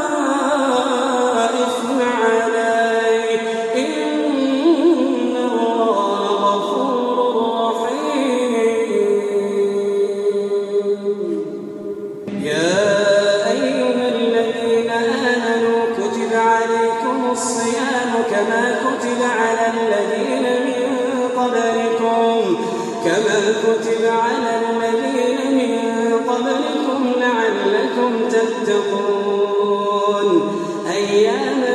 إثم عليه إن الله غفور رحيم يا أيها الذين آمنوا كتب عليكم الصيام كما كتب على الذين من قبلكم كما كتب على الذين من قبلكم لعلكم تتقون أياما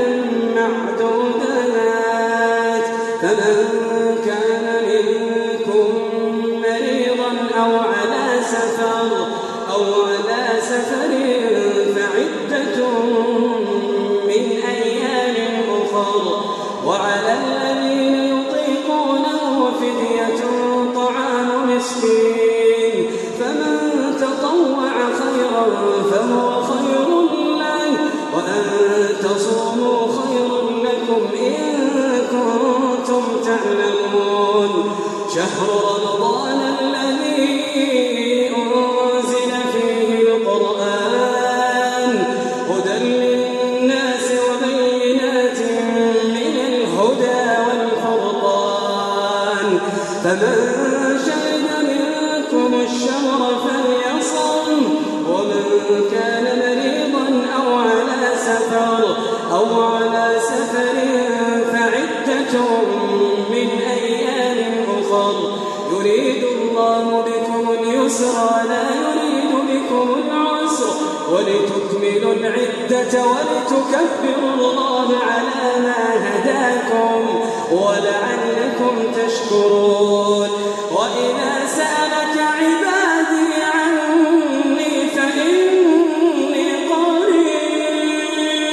معدودات فمن كان منكم مريضا أو على سفر أو على سفر فعدة من أيام أخر وعلى الذين يطيقونه فدية طعام مسكين فمن تطوع خيرا فهو خير له وأن تصوموا خير لكم إن كنتم تعلمون شهر رمضان الذي أنزل فيه القرآن هدى للناس وبينات من الهدى والفرقان فمن شهد منكم الشهر فليصم ومن كان مريضا أو على سفر أو على سفر فعدة من أيام أخر يريد الله بكم اليسر ولا يريد بكم العسر ولتكملوا العدة ولتكبروا الله على ما هداكم ولعلكم تشكرون وإذا سألك عبادي عني فإني قريب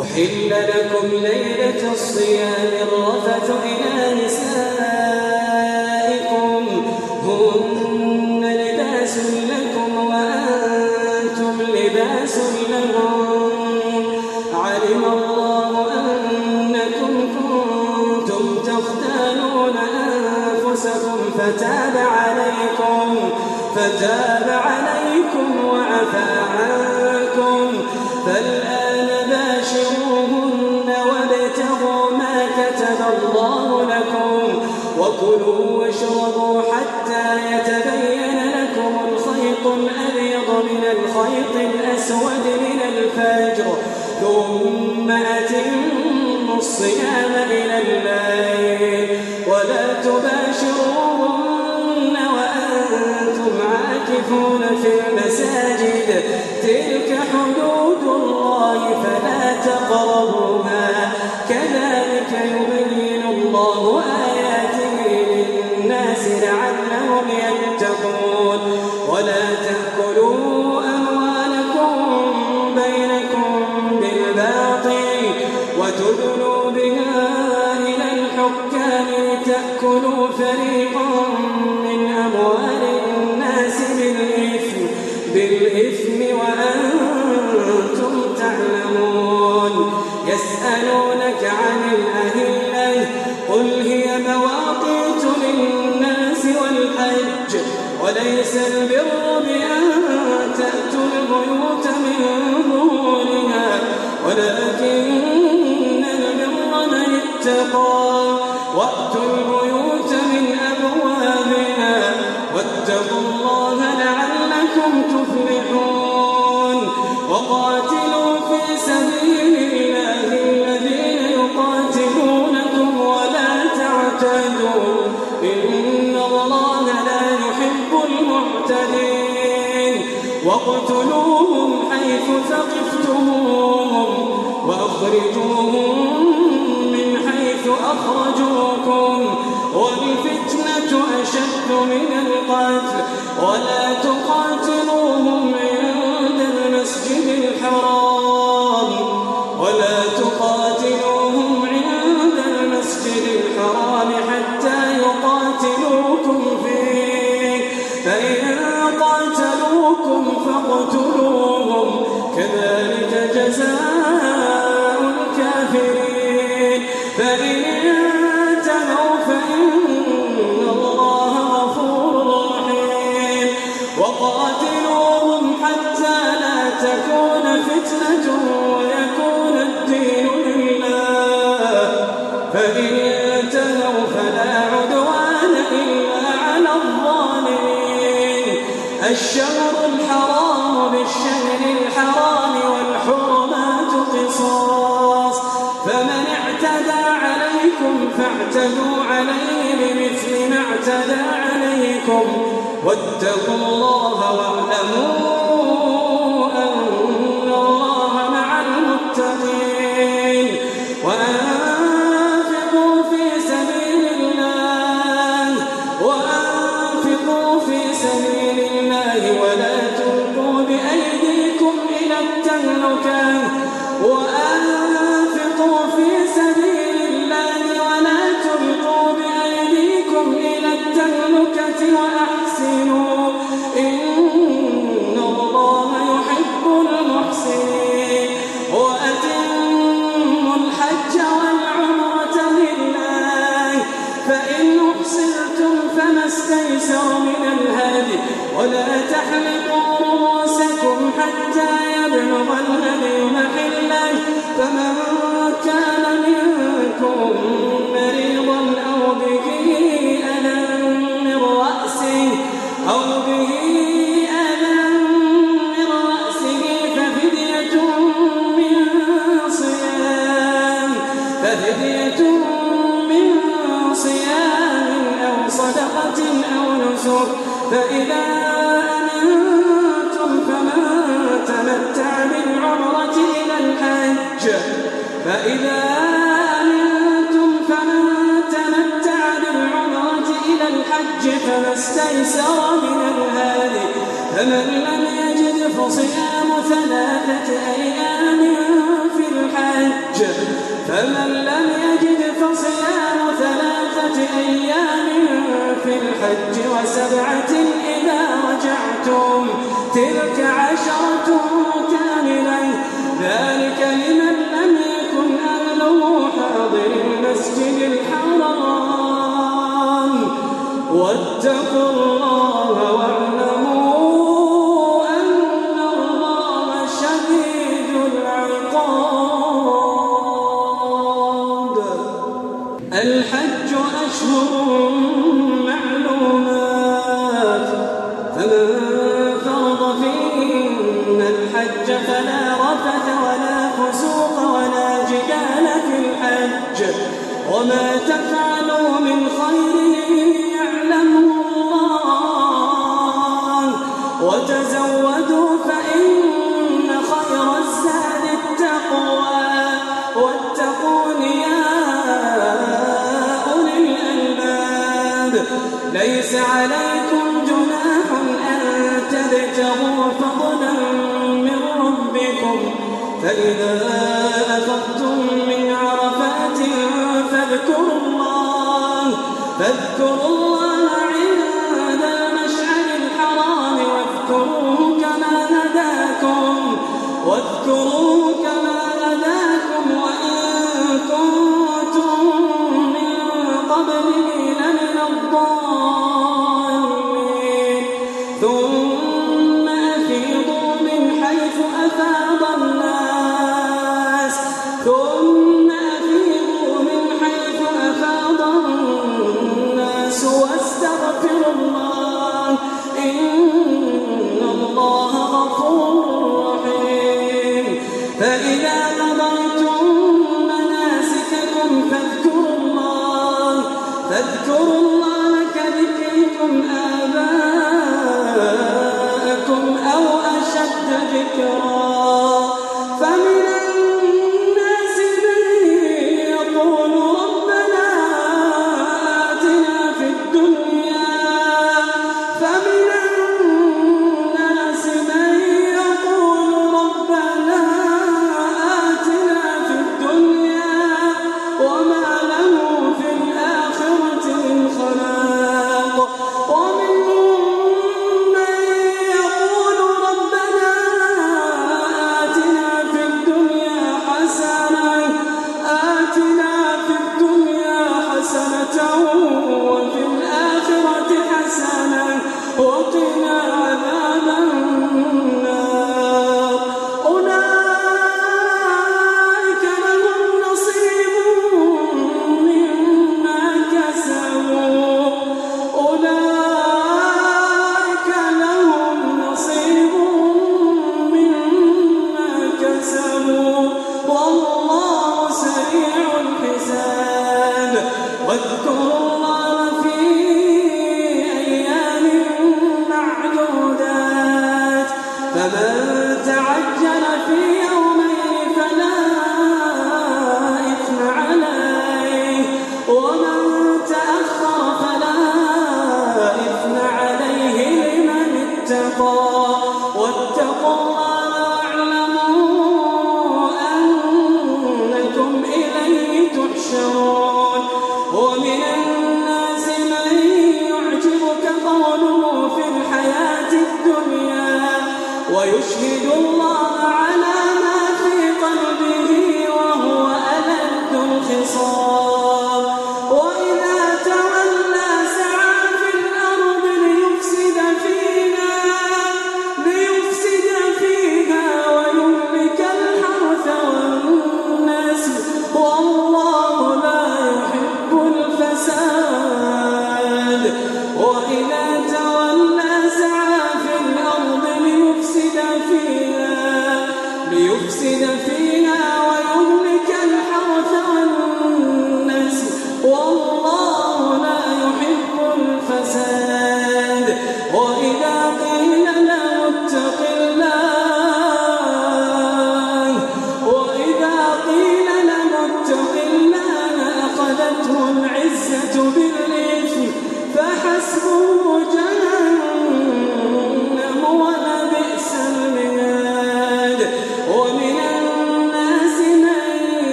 أحل لكم ليلة الصيام الرفث إلى نسائكم هن لباس لكم وأنتم لباس لهم علم الله أنكم كنتم تختانون أنفسكم فتاب عليكم فتاب عليكم وعفى عنكم فالآن باشروهن وابتغوا ما كتب الله لكم وكلوا واشربوا حتى يتبين لكم الخيط الأبيض من الخيط الأسود من الفجر ثم أتموا الصيام إلى الليل ولا تباشروهن وأنتم عاكفون في المساجد تلك حدود الله فلا تقربوها كذلك يبين الله آياته للناس لعلهم يتقون ولا تأكلوا أموالكم بينكم بالباطل وتدلوا بها إلى الحكام لتأكلوا فريقا من أموال الناس بالإثم بالإثم وأنتم تعلمون يسألونك عن الأهلة قل هي مواقيت للناس والحج وليس البر بأن تأتوا البيوت من ظهورها ولكن البر من اتقى وأتوا البيوت من أبوابها واتقوا الله لعلكم تفلحون وقاتلوا في سبيل الله الذين يقاتلونكم ولا تعتدوا إن الله لا يحب المعتدين واقتلوهم حيث ثقفتموهم وأخرجوهم من حيث أخرجوكم والفتنة أشد من القتل ولا تقاتلوهم عند المسجد الحرام ولا تقاتلوهم عند المسجد الحرام حتى يقاتلوكم فيه فإن قاتلوكم فاقتلوهم كذلك جزاء الكافرين فإن انتهوا فإن الله غفور رحيم وقاتلوهم حتى لا تكون فتنة ويكون الدين لله فإن انتهوا فلا عدوان إلا على الظالمين الشهر الحرام بالشهر الحرام والحرمات قصاص فمن اعتدى عليكم فاعتدوا عليه بمثل ما اعتدى عليكم واتقوا الله واعلموا أن الله مع المتقين وأنفقوا في سبيل الله وأنفقوا في سبيل الله ولا تلقوا بأيديكم إلى التهلكة وأنفقوا في سبيل الله ولا تلقوا بأيديكم إلى التهلكة وأحسنوا إن الله يحب المحسنين وأتموا الحج والعمرة لله فإن أحصرتم فما استيسر من الهدي ولا تحلقوا رؤوسكم حتى يبلغ الهدي محله فمن كان منكم مريضا أو به أذى من رأسه أو به أذى من رأسه ففدية من صيام ففدية من صيام أو صدقة أو نسك فإذا أمنتم فمن تمتع بالعمرة إلى الحج فإذا أمنتم فمن تمتع بالعمرة إلى الحج فما استيسر من الهدي فمن لم يجد فصيام ثلاثة أيام في الحج فمن لم يجد فصيام ثلاثة أيام في الحج وسبعة إذا رجعتم تلك عشرة كاملة ذلك لمن لم يكن أهله حاضر المسجد الحرام واتقوا الله واعلموا أن الله شديد العقاب. الحج أشهر معلومات فمن فرض فيهن الحج فلا رفث ولا فسوق ولا جدال في الحج وما تفعلوا من خير يعلمه الله وتزودوا فإن خير الزاد التقوى واتقون يا أولي الألباب. ليس عليكم جناح أن تبتغوا فضلا من ربكم فإذا أفضتم من عرفات فاذكروا الله فاذكروا الله عند المشعر الحرام واذكروه كما هداكم واذكروه كما هداكم وإن كنتم من قبله لمن الضالين. ثم أفيضوا من حيث أفاض الناس ثم أفيضوا من حيث أفاض الناس واستغفروا الله إن الله غفور رحيم.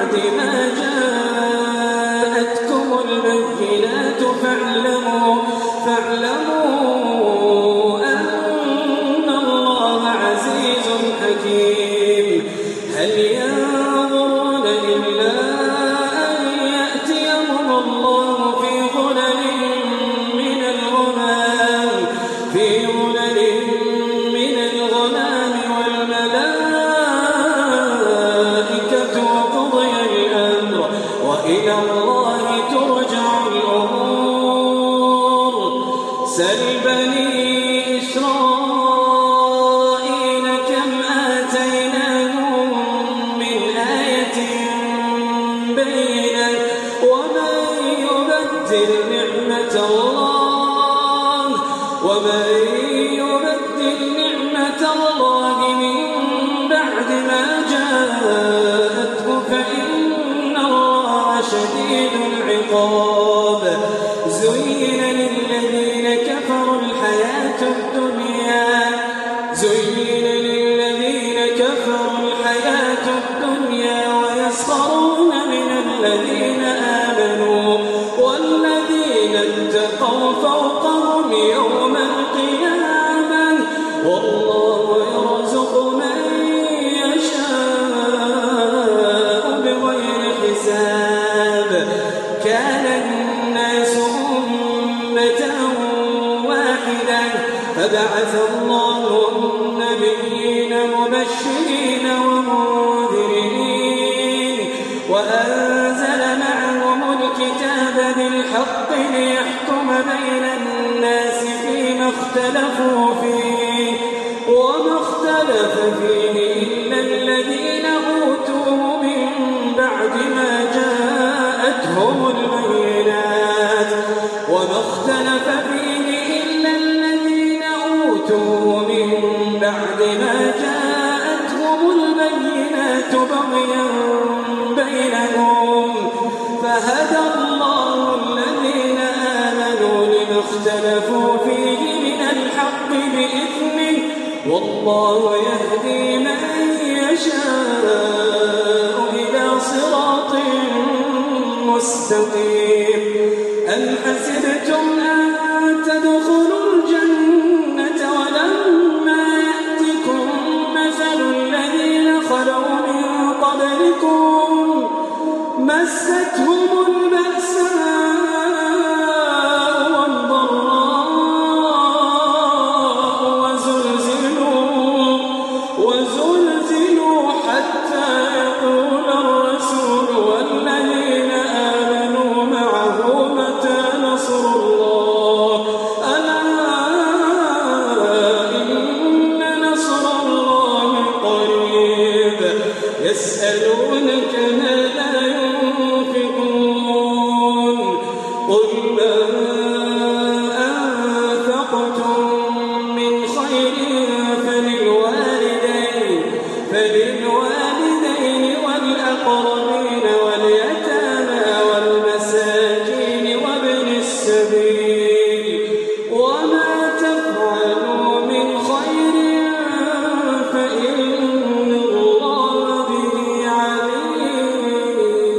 بعد ما جاءتكم البينات فاعلموا فاعلموا أن الله عزيز حكيم. هل ينظرون إلا أن يأتيهم الله في ظلل من الغمام في ظلل من الغمام والملائكة وقضي الأمر وإلى الله ترجع الأمور. سل بني إسرائيل كم آتيناهم من آية بينة ومن يبدل نعمة الله ومن يبدل نعمة الله من بعد ما جاءته فإن الله شديد العقاب. زين للذين كفروا الحياة الدنيا زين للذين كفروا الحياة الدنيا ويسخرون من الذين آمنوا والذين اتقوا فوقهم يوم القيامة والله يرزق من يشاء بغير حساب. كان الناس أمة واحدة فبعث الله النبيين مبشرين ومنذرين وأنزل معهم الكتاب بالحق ليحكم بين الناس فيما اختلفوا فيه وما اختلف فيه إلا الذين أوتوه من بعد ما جاءتهم البينات وما اختلف فيه إلا الذين أوتوه من بعد ما جاءتهم البينات بغيا بينهم فهدى الله الذين آمنوا لما اختلفوا فيه من الحق بإذنه والله يهدي من يشاء إلى صراط مستقيم. أم حسبتم أن تدخلوا الجنة ولما يأتكم مثل الذين خلوا من قبلكم مستهم البأساء والضراء وزلزلوا وزلزلوا حتى يقول الرسول والذين آمنوا معه متى نصر الله ألا إن نصر الله قريب. يسألونك ماذا ينفقون قل ما أنفقتم من خير فللوالدين فللوالدين والأقربين واليتامى والمساكين وابن السبيل وما تفعلوا من خير فإن الله به عليم.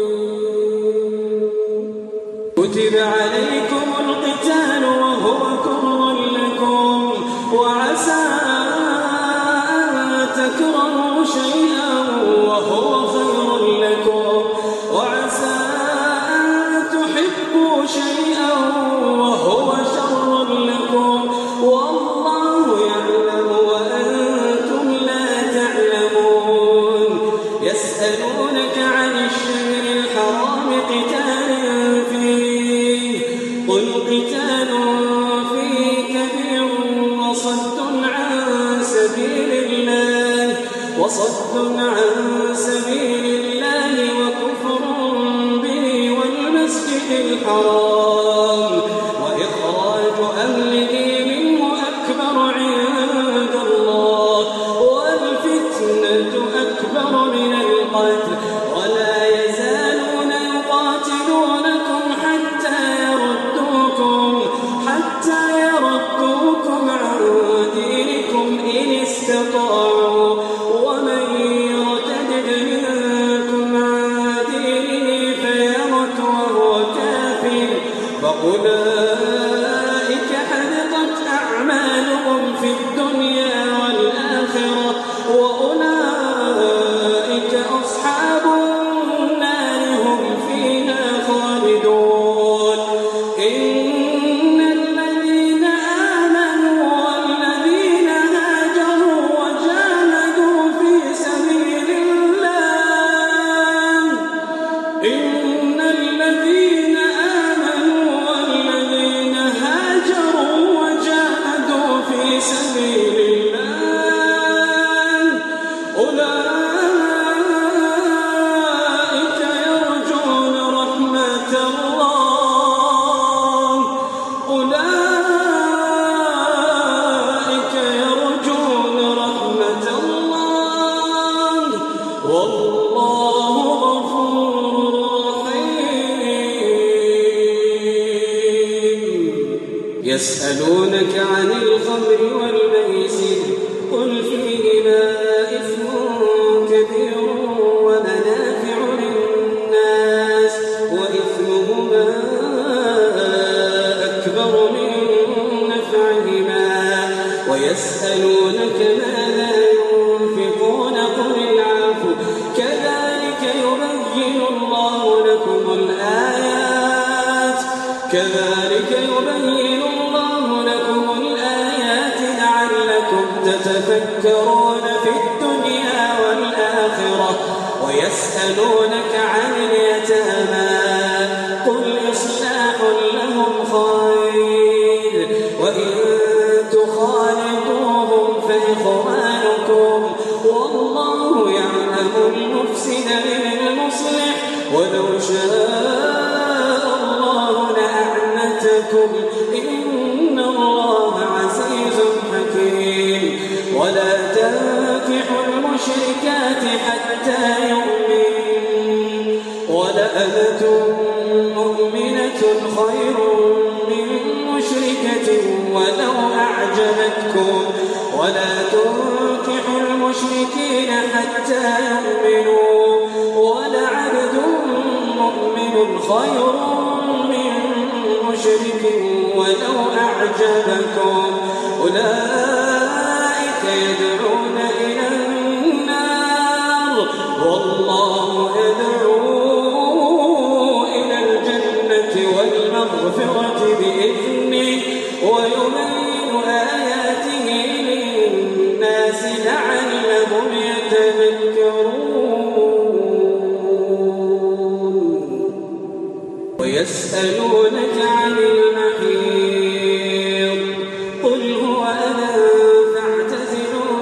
كتب عليكم القتال وهو كره لكم وعسى أن تكرهوا شيئا وهو خير لكم وعسى أن تحبوا شيئا وهو شر لكم والله يعلم وأنتم لا تعلمون. يسألونك عن الشهر الحرام قتال فيه قل قتال فيه كبير وصد عن سبيل الله وصد عن سبيل الله وكفر به والمسجد الحرام وإخراج أهله منه أكبر عند الله والفتنة أكبر من القتل ولا يزالون يقاتلونكم حتى يردوكم حتى يردوكم عن دينكم إن استطاعوا ومن يرتد منكم عن عن الخمر والميسر قل فيهما إثم كبير ومنافع للناس وإثمهما أكبر من نفعهما ويسألونك ماذا ينفقون قل العفو كذلك يبين الله لكم الآيات كذلك يبين الله لكم الآيات لعلكم تتفكرون في الدنيا والآخرة ويسألونك عن اليتامى قل إصلاح لهم خير وإن تخالطوهم فإخوانكم والله يعلم المفسد من المصلح ولو شاء الله لأعنتكم إن الله عزيز حكيم ولا تنكحوا المشركات حتى يؤمنوا ولأمة مؤمنة خير من مشركة ولو أعجبتكم ولا تنكحوا المشركين حتى يؤمنوا ولعبد مؤمن خير من مشرك ولو أعجبكم أولئك يدعون إلى النار والله يدعو إلى الجنة والمغفرة بإذنه ويبين آياته للناس لعلهم يتذكرون ويسألونك عن المحيض قل هو أذى فاعتزلوا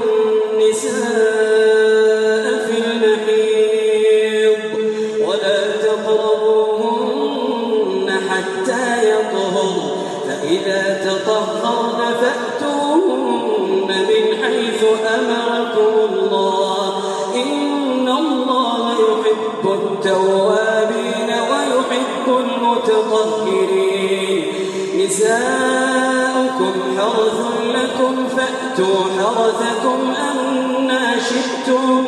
النساء في المحيض ولا تقربوهن حتى يطهرن فإذا تطهرن فأتوهن من حيث أمركم الله إن الله يحب التوابين ويحب المتطهرين نساؤكم حرث لكم فأتوا حرثكم أنى شئتم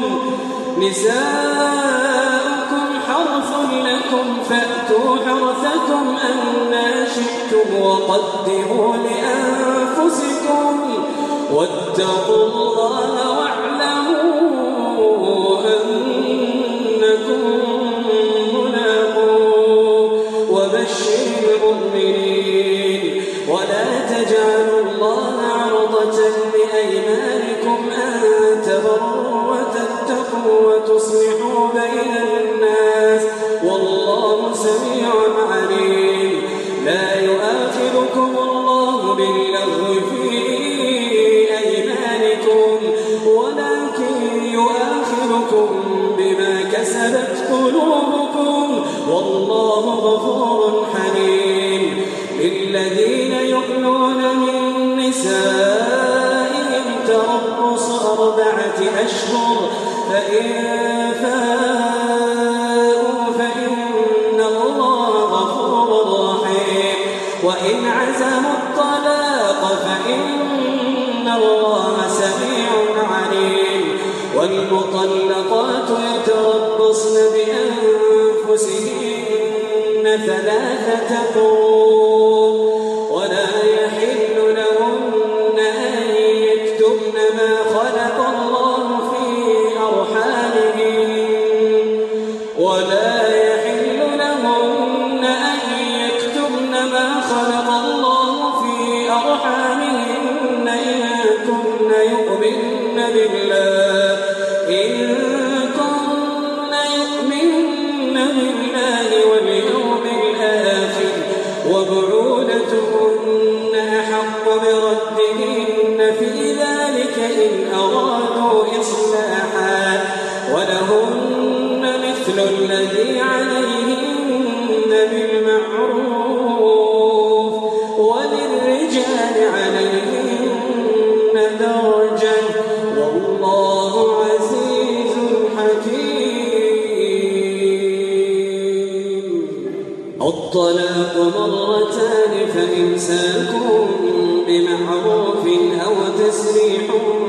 نساؤكم حرث لكم فأتوا حرثكم أنى شئتم وقدموا لأنفسكم واتقوا الله واعلموا أنكم ملاقوه وبشر المؤمنين ولا تجعلوا الله عرضة لأيمانكم أن تبروا وتتقوا وتصلحوا بين الناس والله سميع عليم لا يؤاخذكم الله باللغو في أيمانكم ولكن يؤاخذكم بما كسبت قلوبكم والله غفور حليم للذين يؤلون من نسائهم تربص أربعة أشهر فإن فاءوا فإن الله غفور رحيم وإن عزموا الطلاق فإن الله سميع عليم والمطلقات يتربصن بأنفسهن ثلاثة قروء ولا يحل لهن أن يكتمن ما خلق الله في أرحامهن ولا يحل لهن أن يكتمن ما خلق الله في أرحامهن إن كن يؤمن بالله إن كن يؤمن بالله واليوم الآخر وبعولتهن أحق بردهن في ذلك إن أرادوا إصلاحا ولهن مثل الذي عليهن بالمعروف وللرجال عليهن درجة والله عزيز حكيم الطلاق مرتان فإمساكم بمعروف تسريح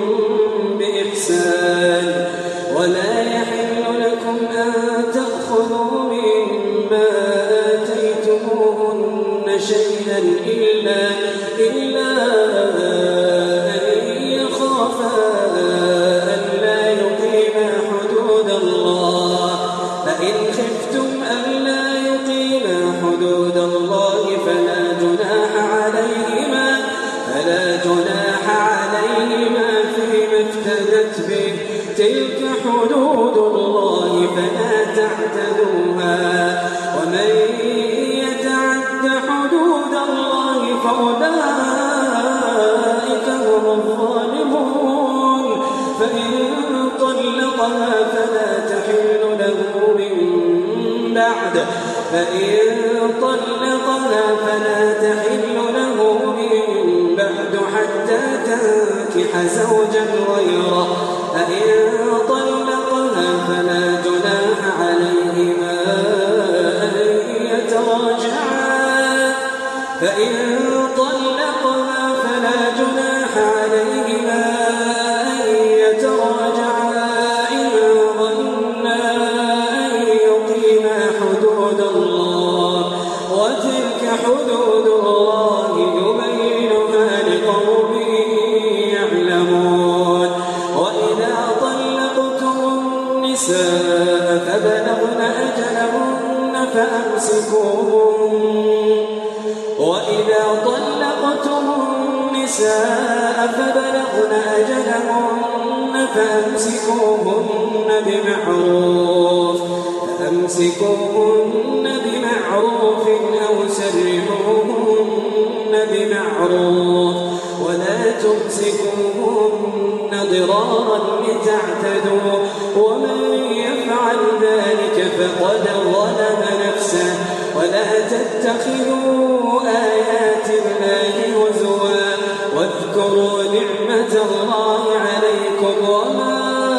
بإحسان ولا يحل لكم أن تأخذوا مما آتيتموهن شيئا إلا إلا أن يخافا ألا يقيما حدود الله فإن خفتم ألا يقيما حدود الله فلا جناح عليهما فلا جناح عليهما فيما افتدت به تلك حدود الله فلا تعتدوها ومن يتعد حدود الله فأولئك هم الظالمون فإن طلقها فلا تحل له من بعد فإن طلقها فلا تحل له من بعد حتى تنكح زوجا غيره فإن طلقها فلا جناح عليهما أن يتراجعا فإن طلقها فلا جناح عليهما أن يتراجعا إن ظنا أن يقيما حدود الله وتلك حدود الله يبينها لقوم يعلمون وإذا طلقتم النساء فبلغن أجلهن فأمسكوهن وإذا طلقتم النساء فبلغن أجلهن فأمسكوهن بمعروف فأمسكوهن بمعروف أو سرحوهن بمعروف ولا تمسكوهن ضرارا لتعتدوا ومن يفعل ذلك فقد ظلم نفسه ولا تتخذوا آيات الله هزوا واذكروا نعمة الله عليكم وما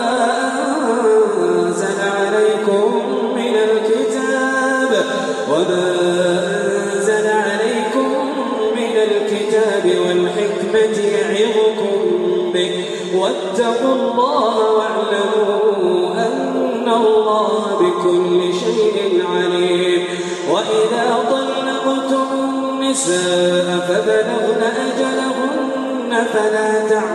أنزل عليكم من الكتاب وما أنزل عليكم من الكتاب والحكمة يعظكم به واتقوا الله واعلموا أن الله بكل شيء عليم وإذا طلقتم النساء فبلغن أجلهن فلا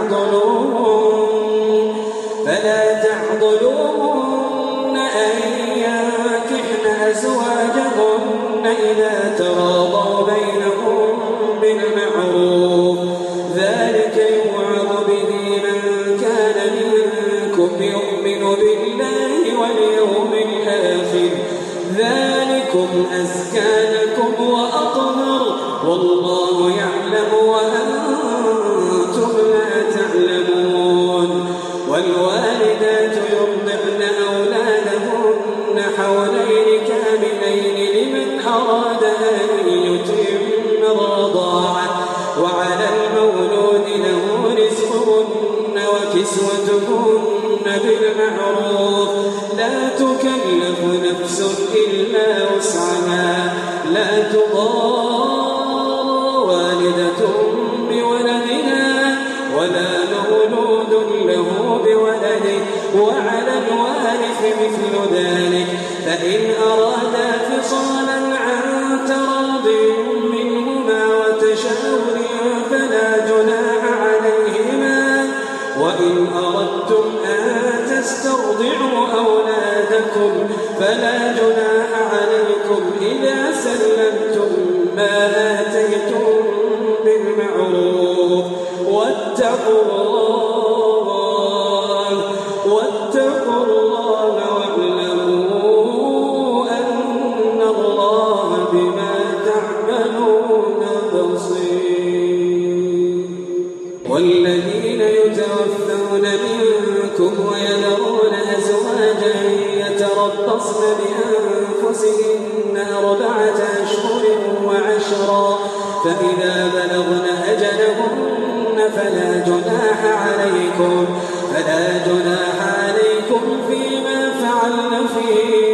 تعضلوهن فلا تعضلوهن أن ينكحن أزواجهن إذا تراضوا بينهم بالمعروف ذلك يوعظ به من كان منكم يؤمن بالله واليوم الآخر ذلكم أزكى لكم وأطهر والله يعلم وأنتم لا تعلمون والوالدات يرضعن أولادهن حولين كاملين لمن أراد أن يتم الرضاعة وعلى المولود له رزقهن وكسوتهن بالمعروف لا تكلف نفس إلا وسعها لا تضار والدة بولدها ولا مولود له بولده وعلى الوارث مثل ذلك فإن أرادا فصالا عن تراض منهما وتشاور فلا جناح عليهما وإن أردتم أن تسترضعوا أولادكم فلا جناح عليكم إذا سلمتم ما آتيتم بالمعروف واتقوا الله واتقوا الله واعلموا أن الله بما تعملون بصير والذين يتوفون منكم ويذرون أزواجا يتربصن بأنفسهن أربعة أشهر وعشرا فإذا بلغن أجلهن فلا جناح عليكم فلا جناح عليكم فيما فعلن في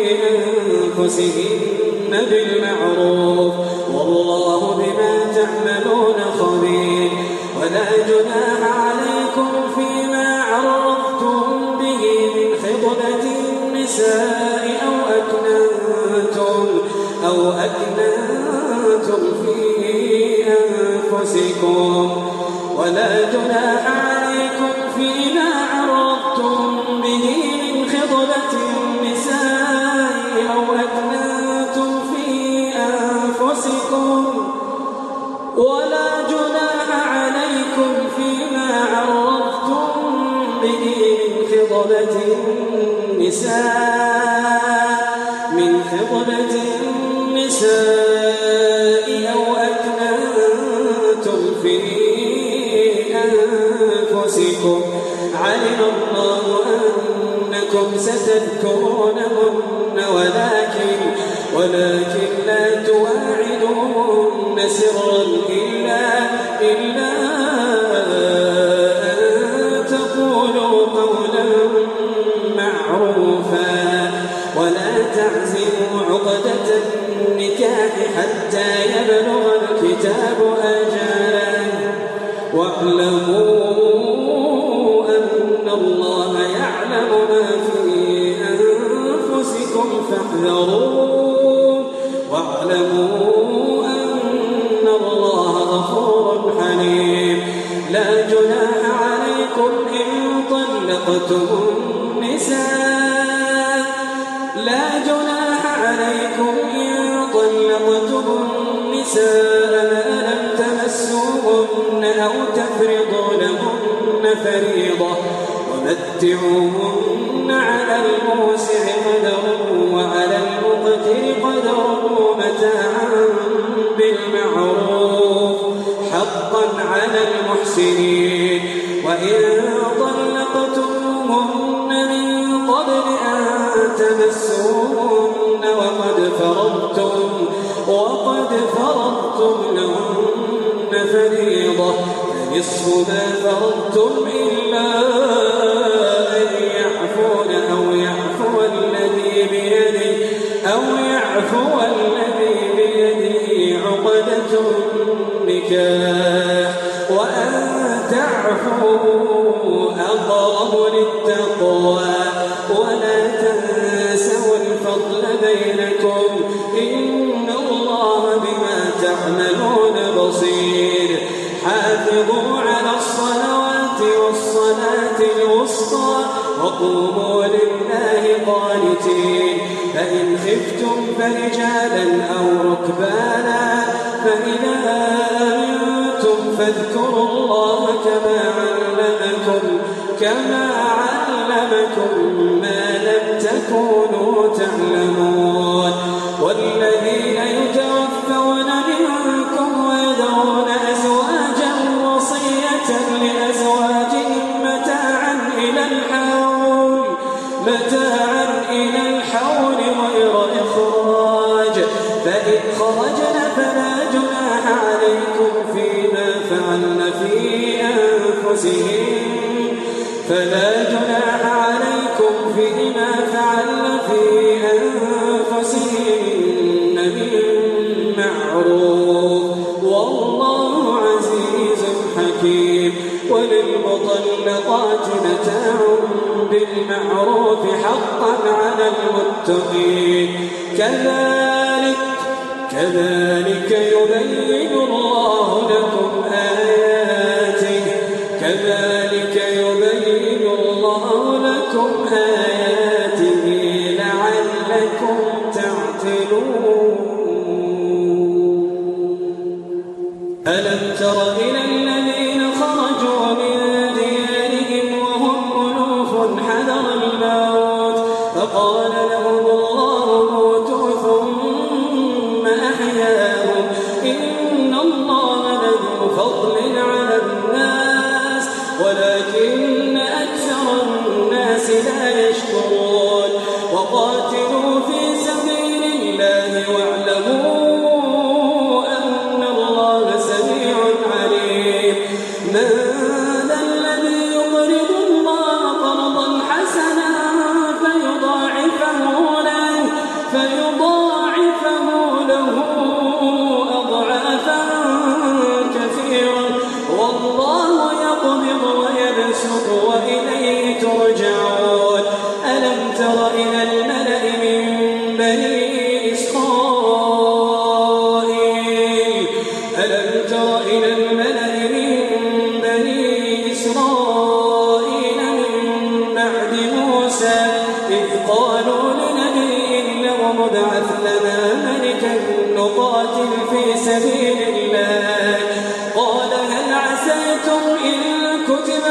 أنفسهن بالمعروف والله بما تعملون خبير ولا جناح عليكم أنفسكم ولا جناح عليكم فيما عرضتم به من خطبة النساء أو أكننتم في أنفسكم ولا جناح عليكم فيما عرضتم به من خطبة النساء من خطبة النساء أو أكننتم في أنفسكم علم الله أنكم ستذكرونهن ولكن ولكن لا تواعدوهن سرا إلا إلا أن تقولوا قولا معروفا ولا تعزموا عقدة النكاح حتى يبلغ الكتاب أجله واعلموا أن الله يعلم ما في أنفسكم فاحذروه واعلموا أن الله غفور حليم لا جناح عليكم إن طلقتم النساء لا جناح عليكم إن طلقتم النساء ما لم تمسوهن أو تفرضوا لهن فريضة ومتعوهن على الموسع قدره وعلى المقتر قدره متاعا بالمعروف حقا على المحسنين وإن طلقتموهن من قبل أن تمسوهن وقد فرضتم وقد فرضتم لهن فريضة فنصف ما فرضتم إلا أن يعفون أو يعفو الذي بيده أو يعفو الذي بيده عقدة النكاح وأن تعفوا أقرب للتقوى ولا تنسوا الفضل بينكم إن الله بما تعملون بصير حافظوا على الصلوات والصلاة الوسطى وقوموا لله قانتين فإن خفتم فرجالا أو ركبانا فإذا أمنتم فاذكروا الله كما علمكم كما علمكم ما لم تكونوا تعلمون والذين يتوفون منكم ويذرون أزواجا وصية لأزواجهم متاعا إلى الحول متاعا إلى الحول غير إخراج فإن خرجن فلا جناح عليكم فيما فعلن في أنفسهن فلا جناح عليكم فيما فعلن في أنفسهن من معروف والله عزيز حكيم وللمطلقات متاع بالمعروف حقا على المتقين كذلك كذلك يبين الله لكم آياته كذلك يبين الله لكم آياته لعلكم تعقلون ألم تر إلى الذين خرجوا من ديارهم وهم ألوف حذر الموت فقال لهم الله موتوا ثم أحياهم إن الله لذو فضل على الناس ولكن أكثر الناس لا يشكرون وقاتلوا في سبيل الله واعلموا أن الله سميع عليم من ذا الذي يقرض الله قرضا حسنا فيضاعفه له فيضاعفه له أضعافا كثيرا والله يقبض ويبسط وإليه ترجعون ألم تر إلى الملأ من بني إسرائيل ألم تر إلى الملأ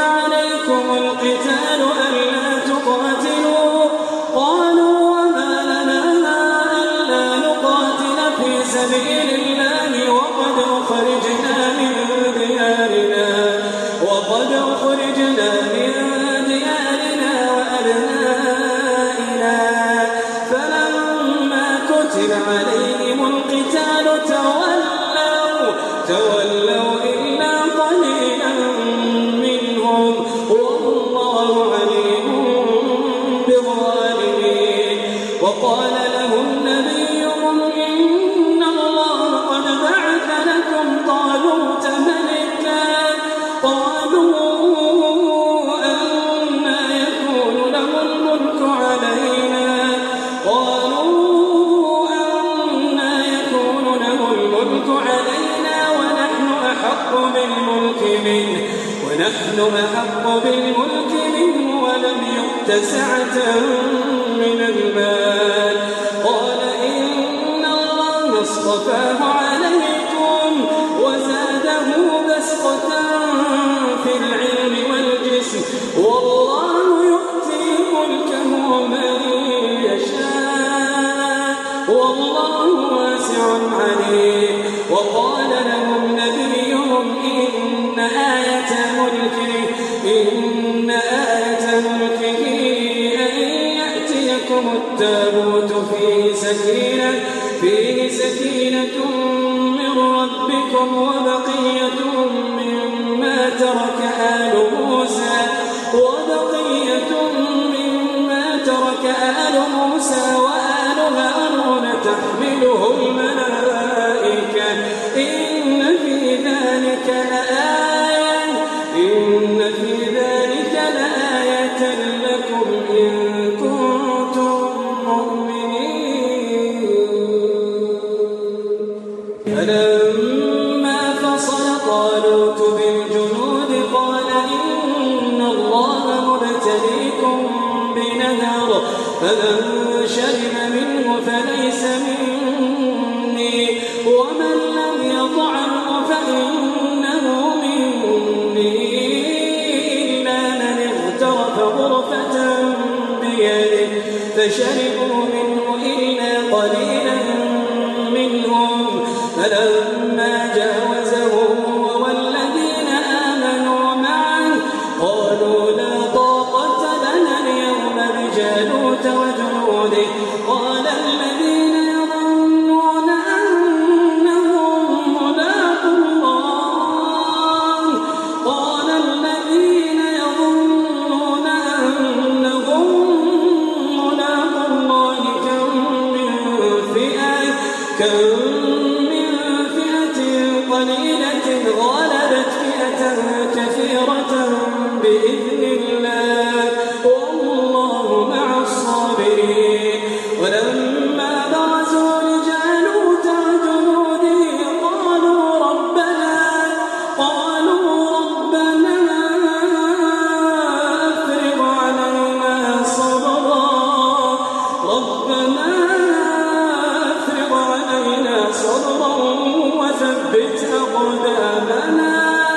عليكم القتال ألا تقاتلوا قالوا وما لنا ألا نقاتل في سبيل الله وقد أخرجنا من ديارنا وقد أخرجنا من ديارنا وأبنائنا فلما كتب عليهم القتال تولوا تولوا إلا قليلا منهم والله عليم بالظالمين وقال لهم نبيهم إن الله قد بعث لكم طالوت ملكا قالوا أنى يكون له الملك علينا قالوا أنى يكون له الملك علينا ونحن أحق بالملك منه ونحن أحق بالملك منه ولم يؤت سعة من المال قال إن الله اصطفاه عليكم وزاده بسطة في العلم والجسم والله يؤتي ملكه من يشاء والله واسع عليم وقال لهم نبيهم إن آية ملكه إن آية ملكه أن يأتيكم التابوت فيه سكينة فيه سكينة من ربكم وبقية مما ترك آل موسى وبقية مما ترك آل موسى وآل هارون تحمله الملائكة إن في ذلك لآية إن في ذلك لآية لكم إن كنتم مؤمنين فلما فصل طالوت بالجنود قال إن الله مبتليكم بنهر فمن شرب منه فليس مني ومن لم يطعمه فإنه مني إلا من اغترف غرفة بيده فشربوا منه إلا قليلا منهم فلما جاوزه هو والذين آمنوا معه قالوا لا طاقة لنا اليوم بجالوت وجنوده قال الذين يظنون أنهم ملاقو الله قال الذين يظنون أنهم ملاقو الله كم من فئة كم من فئة قليلة غلبت فئة كثيرة بإذن الله والله مع الصابرين ولما برزوا لجالوت وجنوده قالوا ربنا قالوا ربنا أفرغ علينا صبرا ربنا أفرغ علينا صبرا وثبت أقدامنا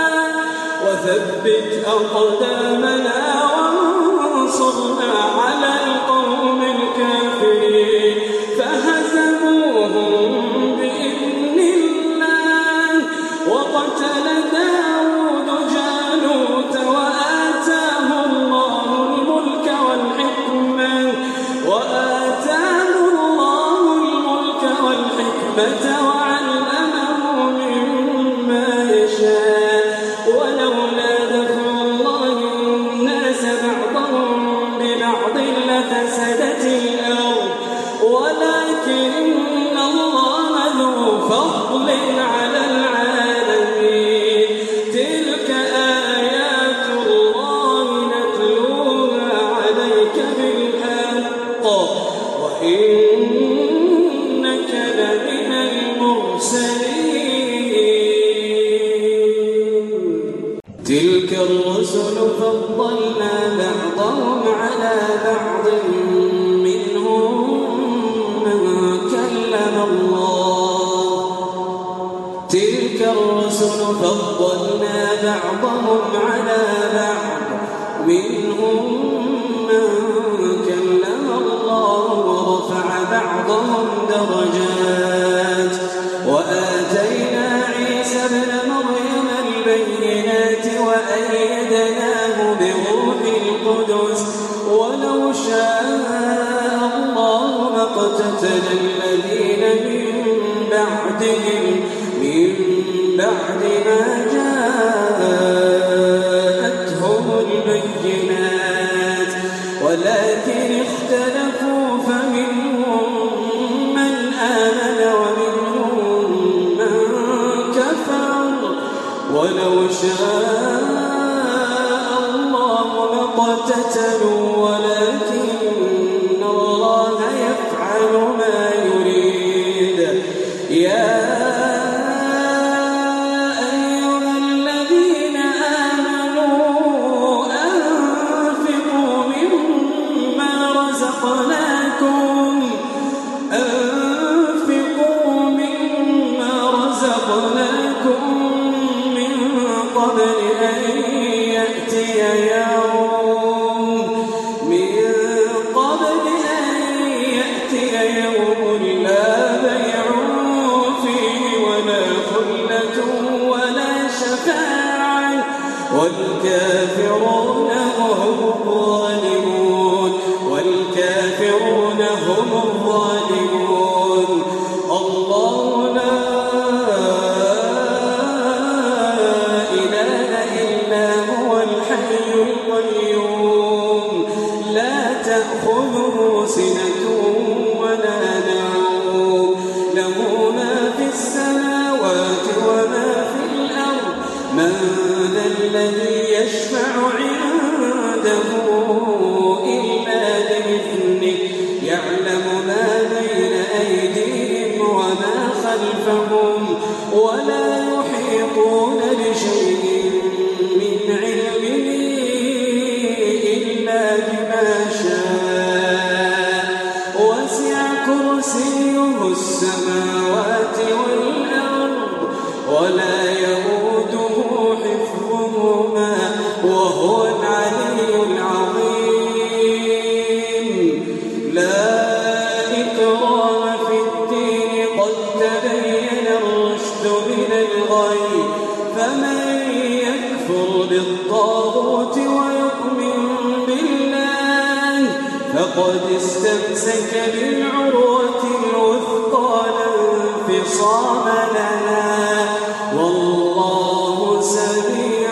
وثبت أقدامنا وانصرنا على القوم الكافرين فهزموهم بإذن الله وقتل داود جالوت وآتاه الله الملك والحكمة وآتاه الله الملك والحكمة وعلمه مما يشاء ولولا دفع الله الناس بعضهم ببعض لفسدت الأرض ولكن الله ذو فضل على العالمين تلك آيات الله نتلوها عليك بالحق وإنك لمن المرسلين تلك الرسل فضلنا بعضهم على بعض منهم من كلم الله تلك الرسل فضلنا بعضهم على بعض منهم من كلم الله ورفع بعضهم درجات وآتينا عيسى ابن مريم البينات وأيدناه بروح القدس ولو شاء الله ما اقتتل الذين من بعدهم من بعد ما جاءتهم البينات ولكن اختلفوا فمنهم من آمن ومنهم من كفر ولو شاء الله ما اقتتلوا ولكن الله يفعل ما يريد. يا أيها الذين آمنوا أنفقوا مما رزقناكم أنفقوا مما رزقناكم من قبل أن يأتي يوم من قبل أن يأتي يوم لا بيع فيه ولا خلة ولا شفاعة والكافرون هم الظالمون والكافرون هم الظالمون. الله لا إله إلا هو الحي القيوم لا تأخذه سنة ولا نوم له ما في السماوات وما في الأرض من ذا الذي يشفع عنده إلا بإذنه يعلم ما بين أيديهم وما خلفهم ولا يحيطون بشيء من علمه إلا بما شاء وسع كرسيه السماوات والأرض ولا يئوده حفظهما وهو العلي العظيم. لا إكراه في الدين قد تبين الرشد من الغي فمن يكفر بالطاغوت ويؤمن بالله فقد استمسك بالعروة الوثقى لا انفصام لها والله سميع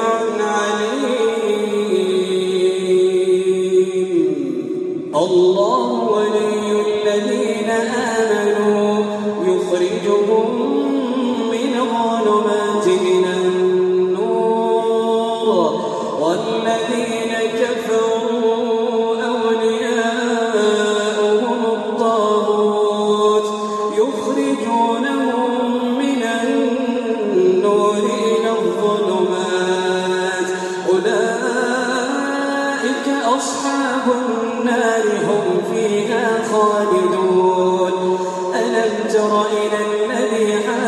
عليم. الله ولي الذين آمنوا يخرجهم من الظلمات إلى النور والذين كفروا أولياؤهم الطاغوت يخرجونهم من النور إلى الظلمات أولئك أصحاب النار هم فيها خالدون. ألم تر إلى الذي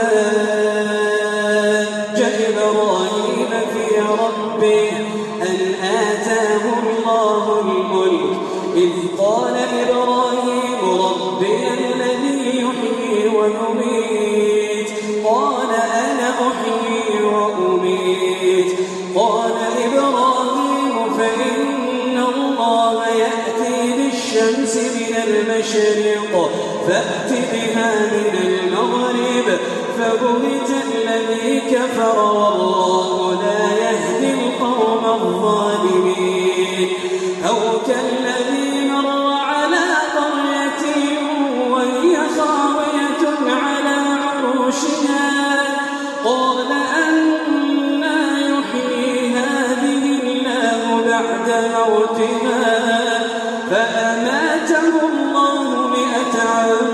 حاج إبراهيم في ربه أن آتاه الله الملك إذ قال إبراهيم ربي الذي يحيي ويميت قال أنا أحيي وأميت قال إبراهيم فإن الله يأتي بالشمس من المشرق فأت بها من المغرب فبهت الذي كفر والله لا يهدي القوم الظالمين. أو كالذي مر على قرية وهي خاوية على عروشها قال أنى يحيي هذه الله بعد موتها فأماته الله مئة عام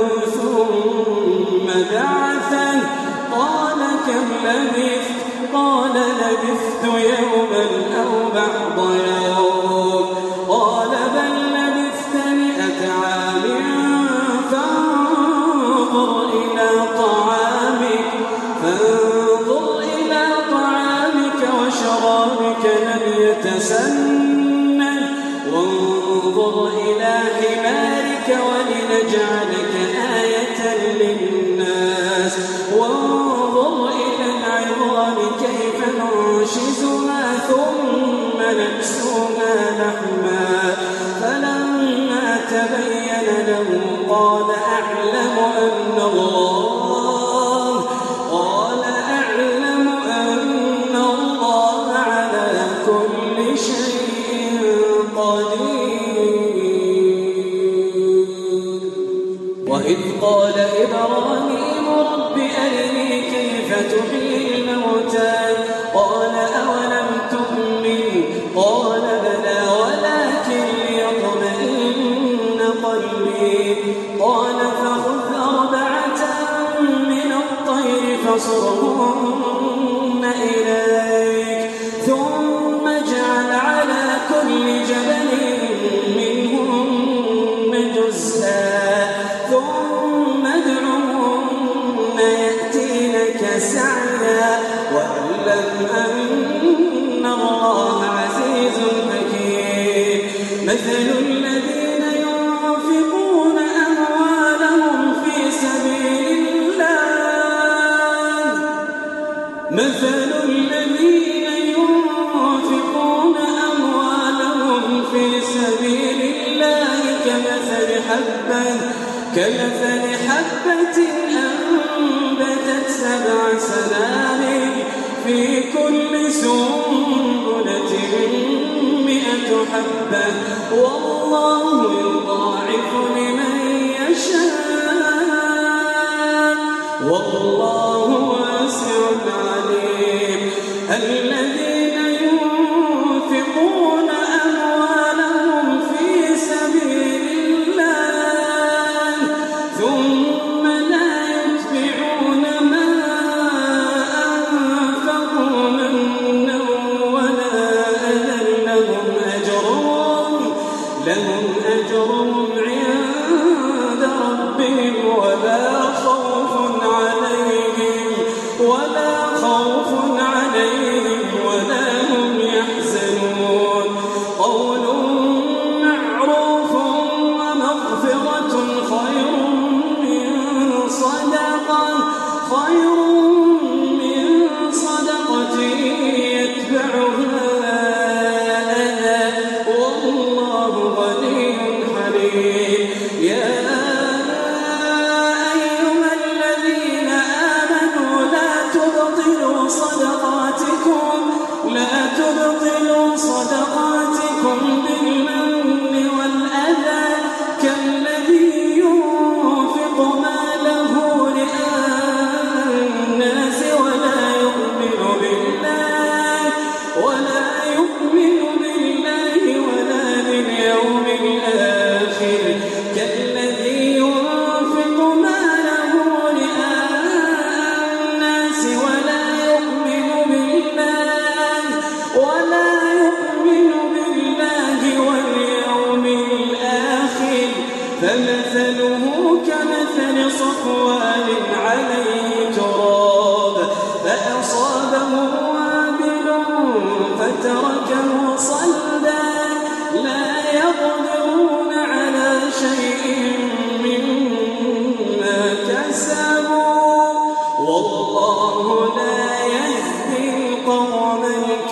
ثم بعثه قال كم لبثت قال لبثت يوما أو بعض يوم قال بل لبثت مئة عام فانظر إلى طعامك فانظر إلى طعامك وشرابك لم يتسنى وانظر إلى حمارك ولنجعلك آية للناس وانظر إلى العظام كيف ننشزها ثم نكسوها لحما فلما تبين له قال أعلم أن الله قال أعلم أن الله على كل شيء قدير. وإذ قال إبراهيم رب أرني كيف تحيي الموتى قال أولم تؤمن قال بلى ولكن ليطمئن قلبي قال فخذ أربعة من الطير فصرهن إليك ثم اجعل على كل جبل منهن جزءا ثم ادعهن يأتينك سعيا واعلم أن الله عزيز حكيم. مثل الذين ينفقون أموالهم في سبيل الله مثل الذين ينفقون أموالهم في سبيل الله كمثل حبة كمثل حبة أنبتت سبع سنابل في كل سنبلة مئة حبة والله يضاعف لمن يشاء والله واسع عليم. الذين ينفقون أموالهم في سبيل الله ثم لا يتبعون ما أنفقوا منا ولا أذى لهم أجرهم لهم أجرهم عند ربهم ولا خوف عليهم ولا خوف عليهم ولا هم يحزنون. قول معروف ومغفرة خير من صدقة خير من صدقة يتبعها أذى والله غني حليم. يا أيها الذين آمنوا لا تبطلوا صدقاتكم لا تبطلوا صدقاتكم بالمن والأذى كالذي ينفق ماله رئاء الناس ولا يؤمن بالله ولا يؤمن بالله ولا باليوم الآخر كالذي ينفق ماله رئاء الناس ولا يؤمن بالله ولا يؤمن بالله واليوم الآخر فمثله كمثل صفوان عليه تراب فأصابه وابل فتركه صلدا لا يقدرون على شيء مما كسبوا والله لا يهدي القوم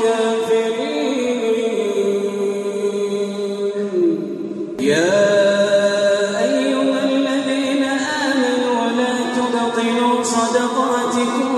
الكافرين. يا أيها الذين آمنوا لا تبطلوا صدقاتكم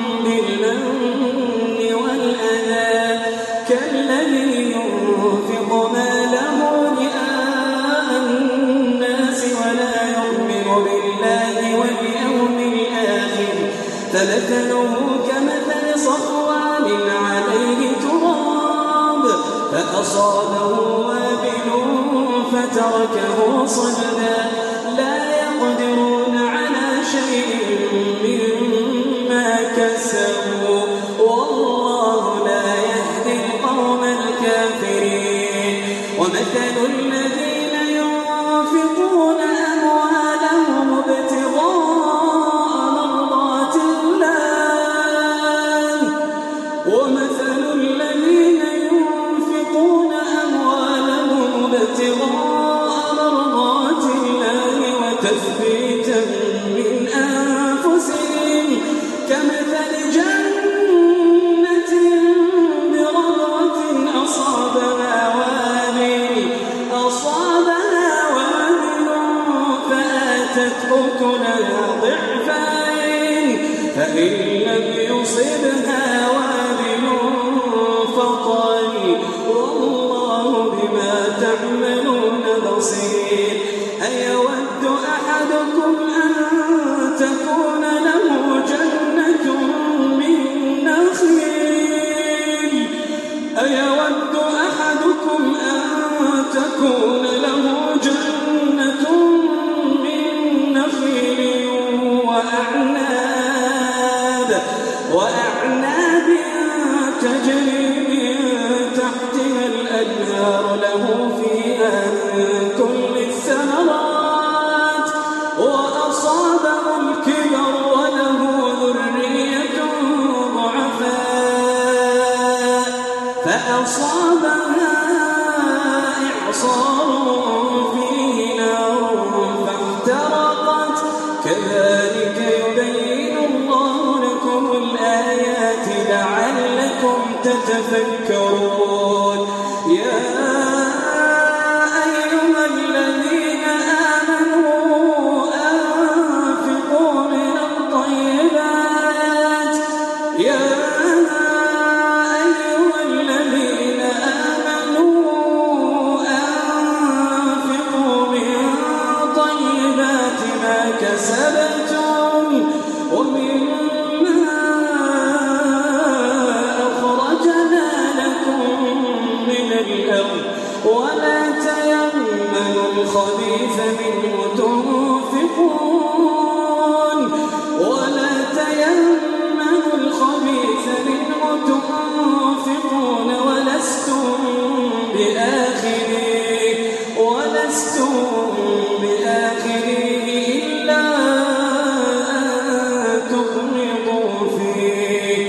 بالمن والأذى كالذي ينفق ماله رئاء الناس ولا يؤمن بالله واليوم الآخر فمثله كمثل صفوان عليه تراب فأصابه وابل فتركه صلدا لا يقدرون على شيء مما كسبوا والله لا يهدي القوم الكافرين. ومثل الذين ينفقون أموالهم ابتغاء مرضات الله ومثل الذين ينفقون أموالهم تثبيتا من أنفسهم كمثل جنة بربوة أصابها وابل أصابها وابل فآتت أكلها ضعفين فإن لم يصبها وابل فطل والله بما تعملون بصير أيود أحدكم أن تكون له جنة من نخيل أيود أحدكم أن تكون له جنة من نخيل وأعناب وأعناب تجري من تحتها الأنهار له فيها من كل الثمرات وأصابه الكبر وله ذرية ضعفاء فأصابها إعصار فيه نار فاحترقت كذلك يبين الله لكم الآيات لعلكم تتفكرون يا أيها الذين آمنوا أنفقوا من الطيبات يا أيها الذين آمنوا أنفقوا من طيبات ما كسبتم ومما أخرجنا لكم من الأرض ولا تيمموا الخبيث منه تنفقون ولا تيمموا الخبيث منه تنفقون ولستم بآخره ولستم بآخره إلا أن تغمضوا فيه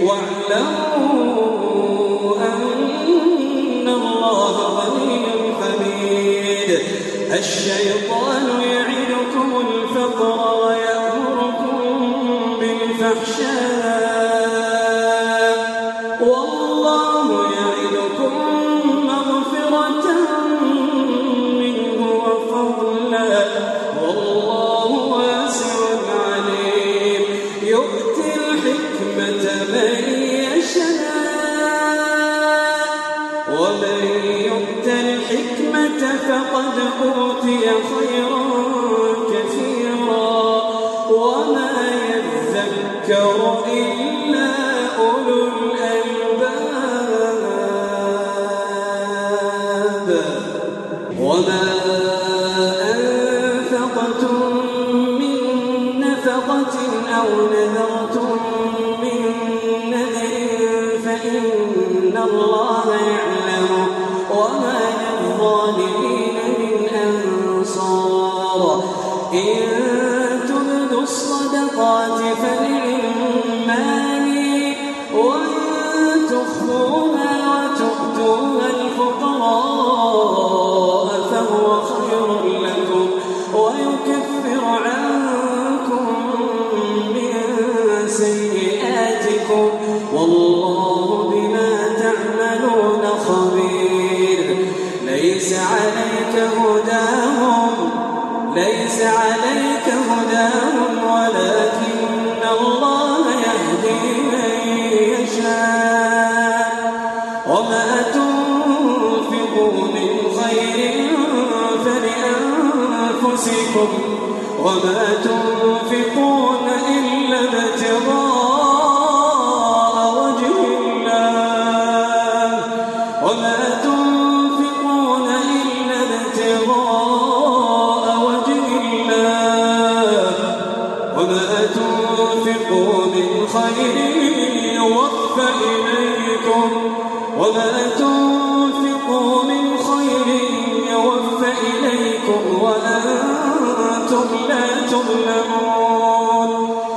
واعلموا أن الله غني حميد الشيطان يعدكم الفقر ويأمركم بالفحشاء والله يعدكم مغفرة منه وفضلا والله واسع عليم يؤتي الحكمة من يشاء ومن يؤت الحكمة فقد أوتي خيرا كثيرا وما يذكر إلا أولو الألباب وما أنفقتم من نفقة أو نذرتم من نذر فإن الله يعلمه وما للظالمين من أنصار إن تبدوا الصدقات فلعلماني وإن تخفوها وتؤتوها الفقراء فهو خير لكم ويكفر عنكم من سيئاتكم والله بما تعملون خبير ليس عليك هداهم ليس عليك هداهم ولكن الله يهدي من يشاء وما تنفقوا من خير فلأنفسكم وما تنفقون إلا ابتغاء وجه الله وما تنفقون إلا ابتغاء وجه الله وما تنفقوا من خير يوفى إليكم وما تنفقوا من خير يوفى إليكم وأنتم لا تظلمون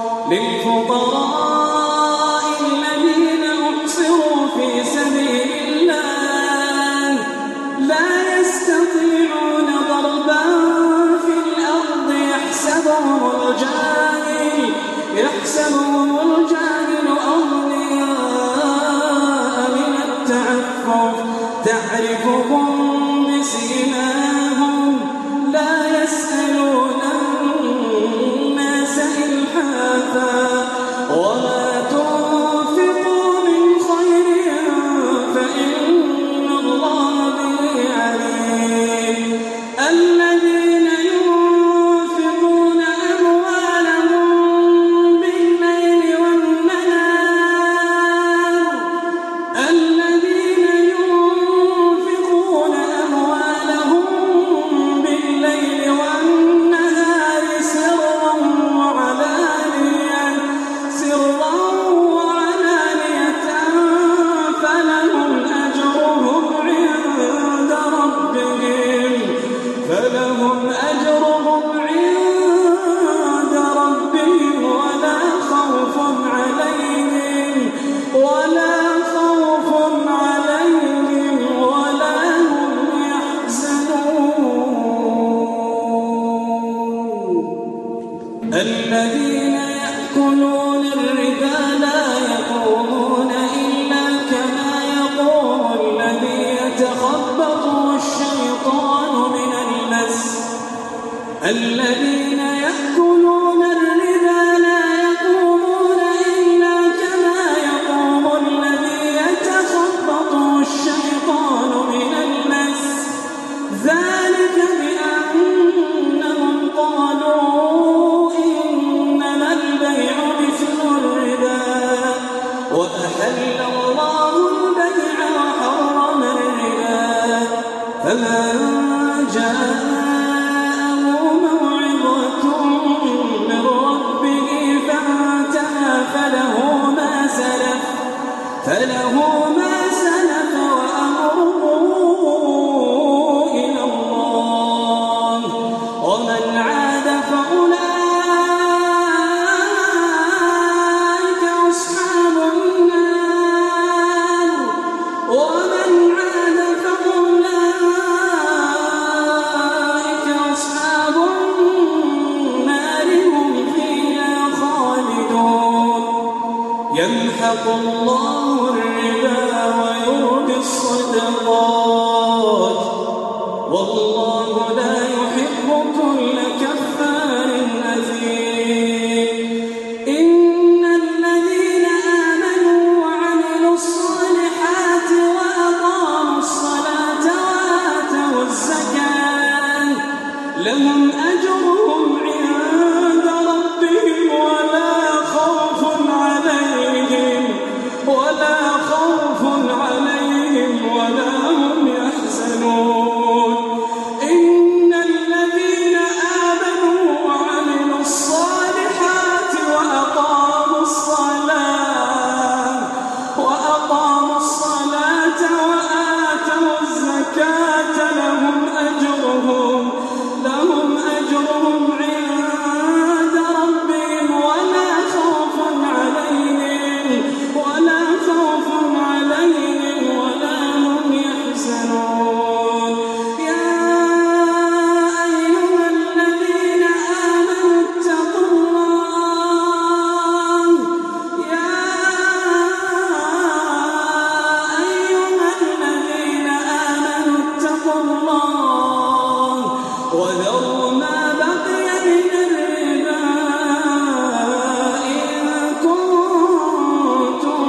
للفقراء الذين أحصروا في سبيل الله لا يستطيعون ضربا في الأرض تعرفهم بسيماهم لا يسألون الناس إلحافا وما تنفقوا من خير فإن الله به عليم الذين ينفقون أموالهم بالليل والنهار الذين ينفقون أموالهم بالليل والنهار سرا وعلانية سرا وعلانية فلهم أجرهم عند ربهم فلهم أجرهم عند ربهم ولا خوف عليهم ولا خوف عليهم ولا هم يحزنون الذين يأكلون الربا لا يقومون إلا كما يقوم الذي يتخبطه الشيطان من المس الذين يأكلون الربا لا يقومون إلا كما يقوم الذي يتخبطه الشيطان من المس ذلك بأنهم قالوا إنما البيع مثل الربا وأحل الله البيع وحرم الربا فمن جاءه موعظة من ربه فانتهى فله ما سلف فله ما سلف وأمره إلى الله ومن عاد فأولئك أصحاب النار ومن عاد فأولئك أصحاب النار هم فيها خالدون يمحق الله الربا ويربي الصدقات والله لا يحب كل كفار أثيم إن الذين آمنوا وعملوا الصالحات وأقاموا الصلاة وآتوا الزكاة لهم أجرهم عند ربهم ولا خوف عليهم ولا خوف عليهم ولا هم يحزنون إن الذين آمنوا وعملوا الصالحات وأقاموا الصلاة وأقاموا الصلاة وآتوا الزكاة لهم أجرهم لهم أجرهم عند ربهم ولا خوف عليهم ولا خوف عليهم ولا هم يحزنون يا أيها الذين آمنوا اتقوا الله يا أيها الذين آمنوا اتقوا الله وذروا ما بقي من الربا إن كنتم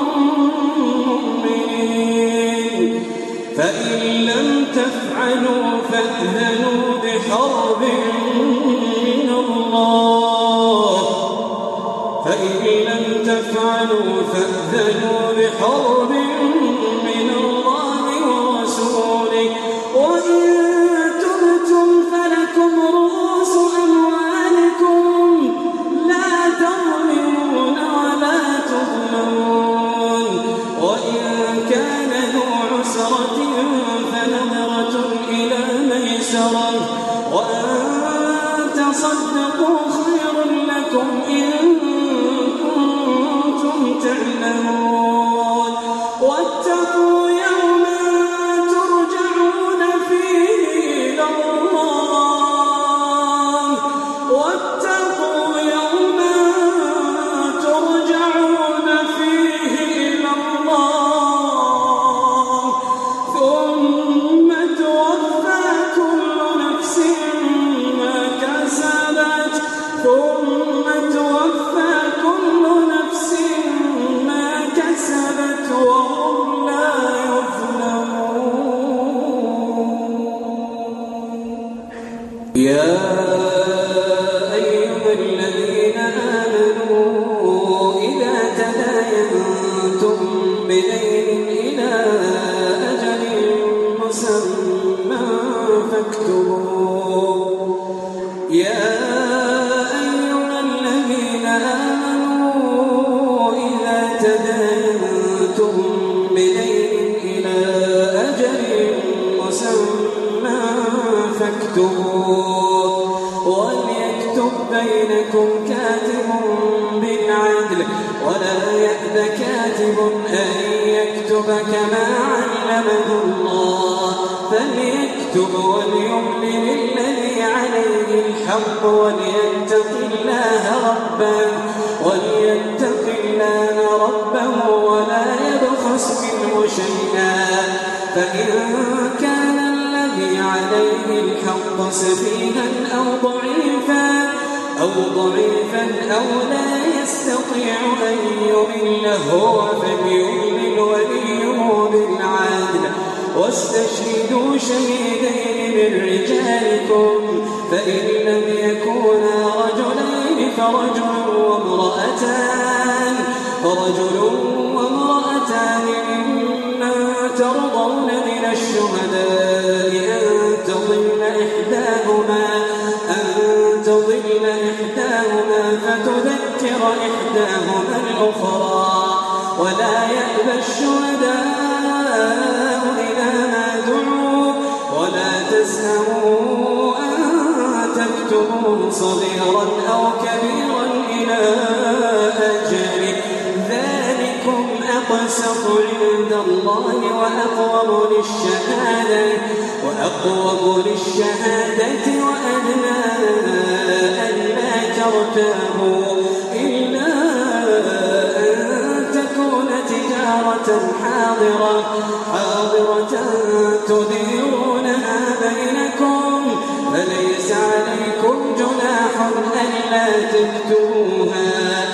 مؤمنين فإن لم تفعلوا فأذنوا بحرب من الله فإن لم تفعلوا فأذنوا بحرب من الله ورسوله وإن تبتم فلكم رؤوس أموالكم لا تظلمون ولا تظلمون وإن كان ذو عسرة فنظرة إلى ميسرة وأن تصدقوا خير لكم إن كنتم تعلمون واتقوا يوما ترجعون فيه إلى الله واتقوا يوما ترجعون فيه إلى الله ثم يا أيها الذين آمنوا إذا تداينتم بدين إلى أجل مسمى فاكتبوه يا أيها الذين آمنوا إذا تداينتم بدين إلى أجل مسمى فاكتبوه وليكتب بينكم كاتب بالعدل ولا يأب كاتب أن يكتب كما علمه الله فليكتب وليملل الذي عليه الحق وليتق الله ربه وليتق الله ربه ولا يبخس منه شيئا فإن كان الذي عليه الحق سفيها أو ضعيفا أو ضعيفا أو لا يستطيع أن يمل هو فليملل وليه بالعدل واستشهدوا شهيدين من رجالكم فإن لم يكونا رجلين فرجل وامرأتان فرجل وامرأتان ممن ترضون من الشهداء أن تضل إحداهما أن تضل إحداهما فتذكر إحداهما الأخرى ولا يأبى الشهداء إذا ما دعوا ولا تسأموا أن تكتبوا صغيرا أو كبيرا إلى أجله ذلكم أقسط عند الله وأقوم للشهادة وأقوم للشهادة وأدنى ألا ترتابوا إلا أن تكون تجارة حاضرة حاضرة تديرونها بينكم فليس عليكم جناح ألا تكتبوها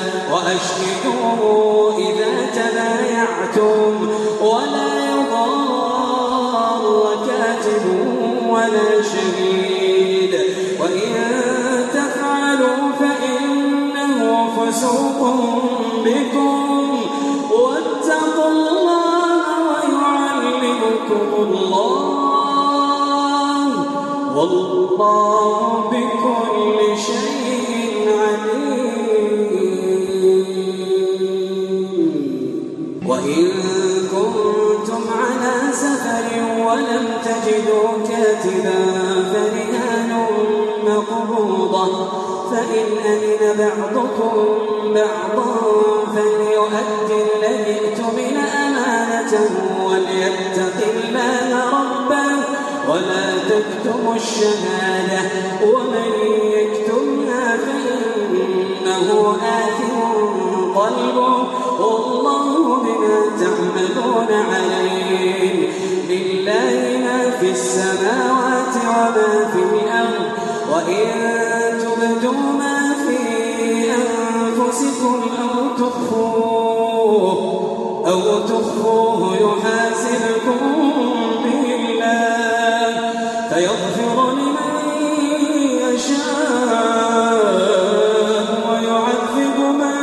وأشهدوا إذا تبايعتم ولا يضار كاتب ولا شهيد وإن تفعلوا فإنه فسوق بكم واتقوا الله ويعلمكم الله والله بكل شيء عليم وإن كنتم على سفر ولم تجدوا كاتبا فرهان مقبوضة فإن أمن بعضكم بعضا فليؤدي الذي اؤتمن أمانته وليتق الله ربه ولا تكتموا الشهادة ومن يكتمها فإنه آثم قلبه والله بما تعملون عليم لله ما في السماوات وما في الأرض وإن تبدوا ما في أنفسكم أو تخفوه أو تخفوه يحاسبكم به الله فيغفر لمن يشاء ويعذب من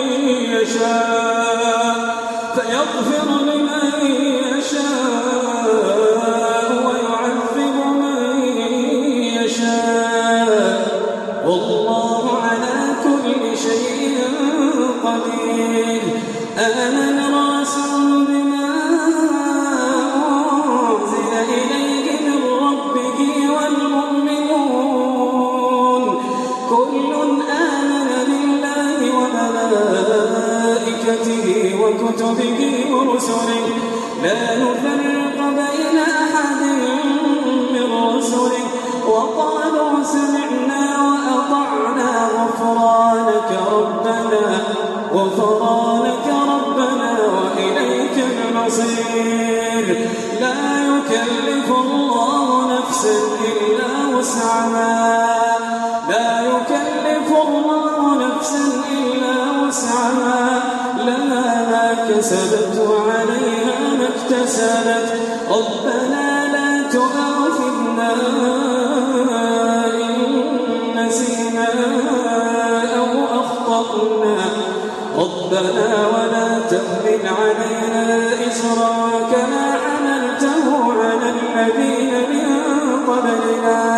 يشاء فيغفر لمن يشاء ويعذب من يشاء والله على كل شيء قدير آمن الرسول بما أنزل إليه من ربه والمؤمنون كل آمن بالله وملائكته وكتبه ورسله لا نفرق بين أحد من رسله وقالوا سمعنا وأطعنا غفرانك ربنا غفرانك ربنا وإليك المصير لا يكلف الله نفسا إلا وسعها لا يكلف الله نفسا إلا وسعها لها ما كسبت وعليها ما اكتسبت ربنا لا تؤاخذنا إن ربنا ولا تحمل علينا إصرا كما حملته على الذين من قبلنا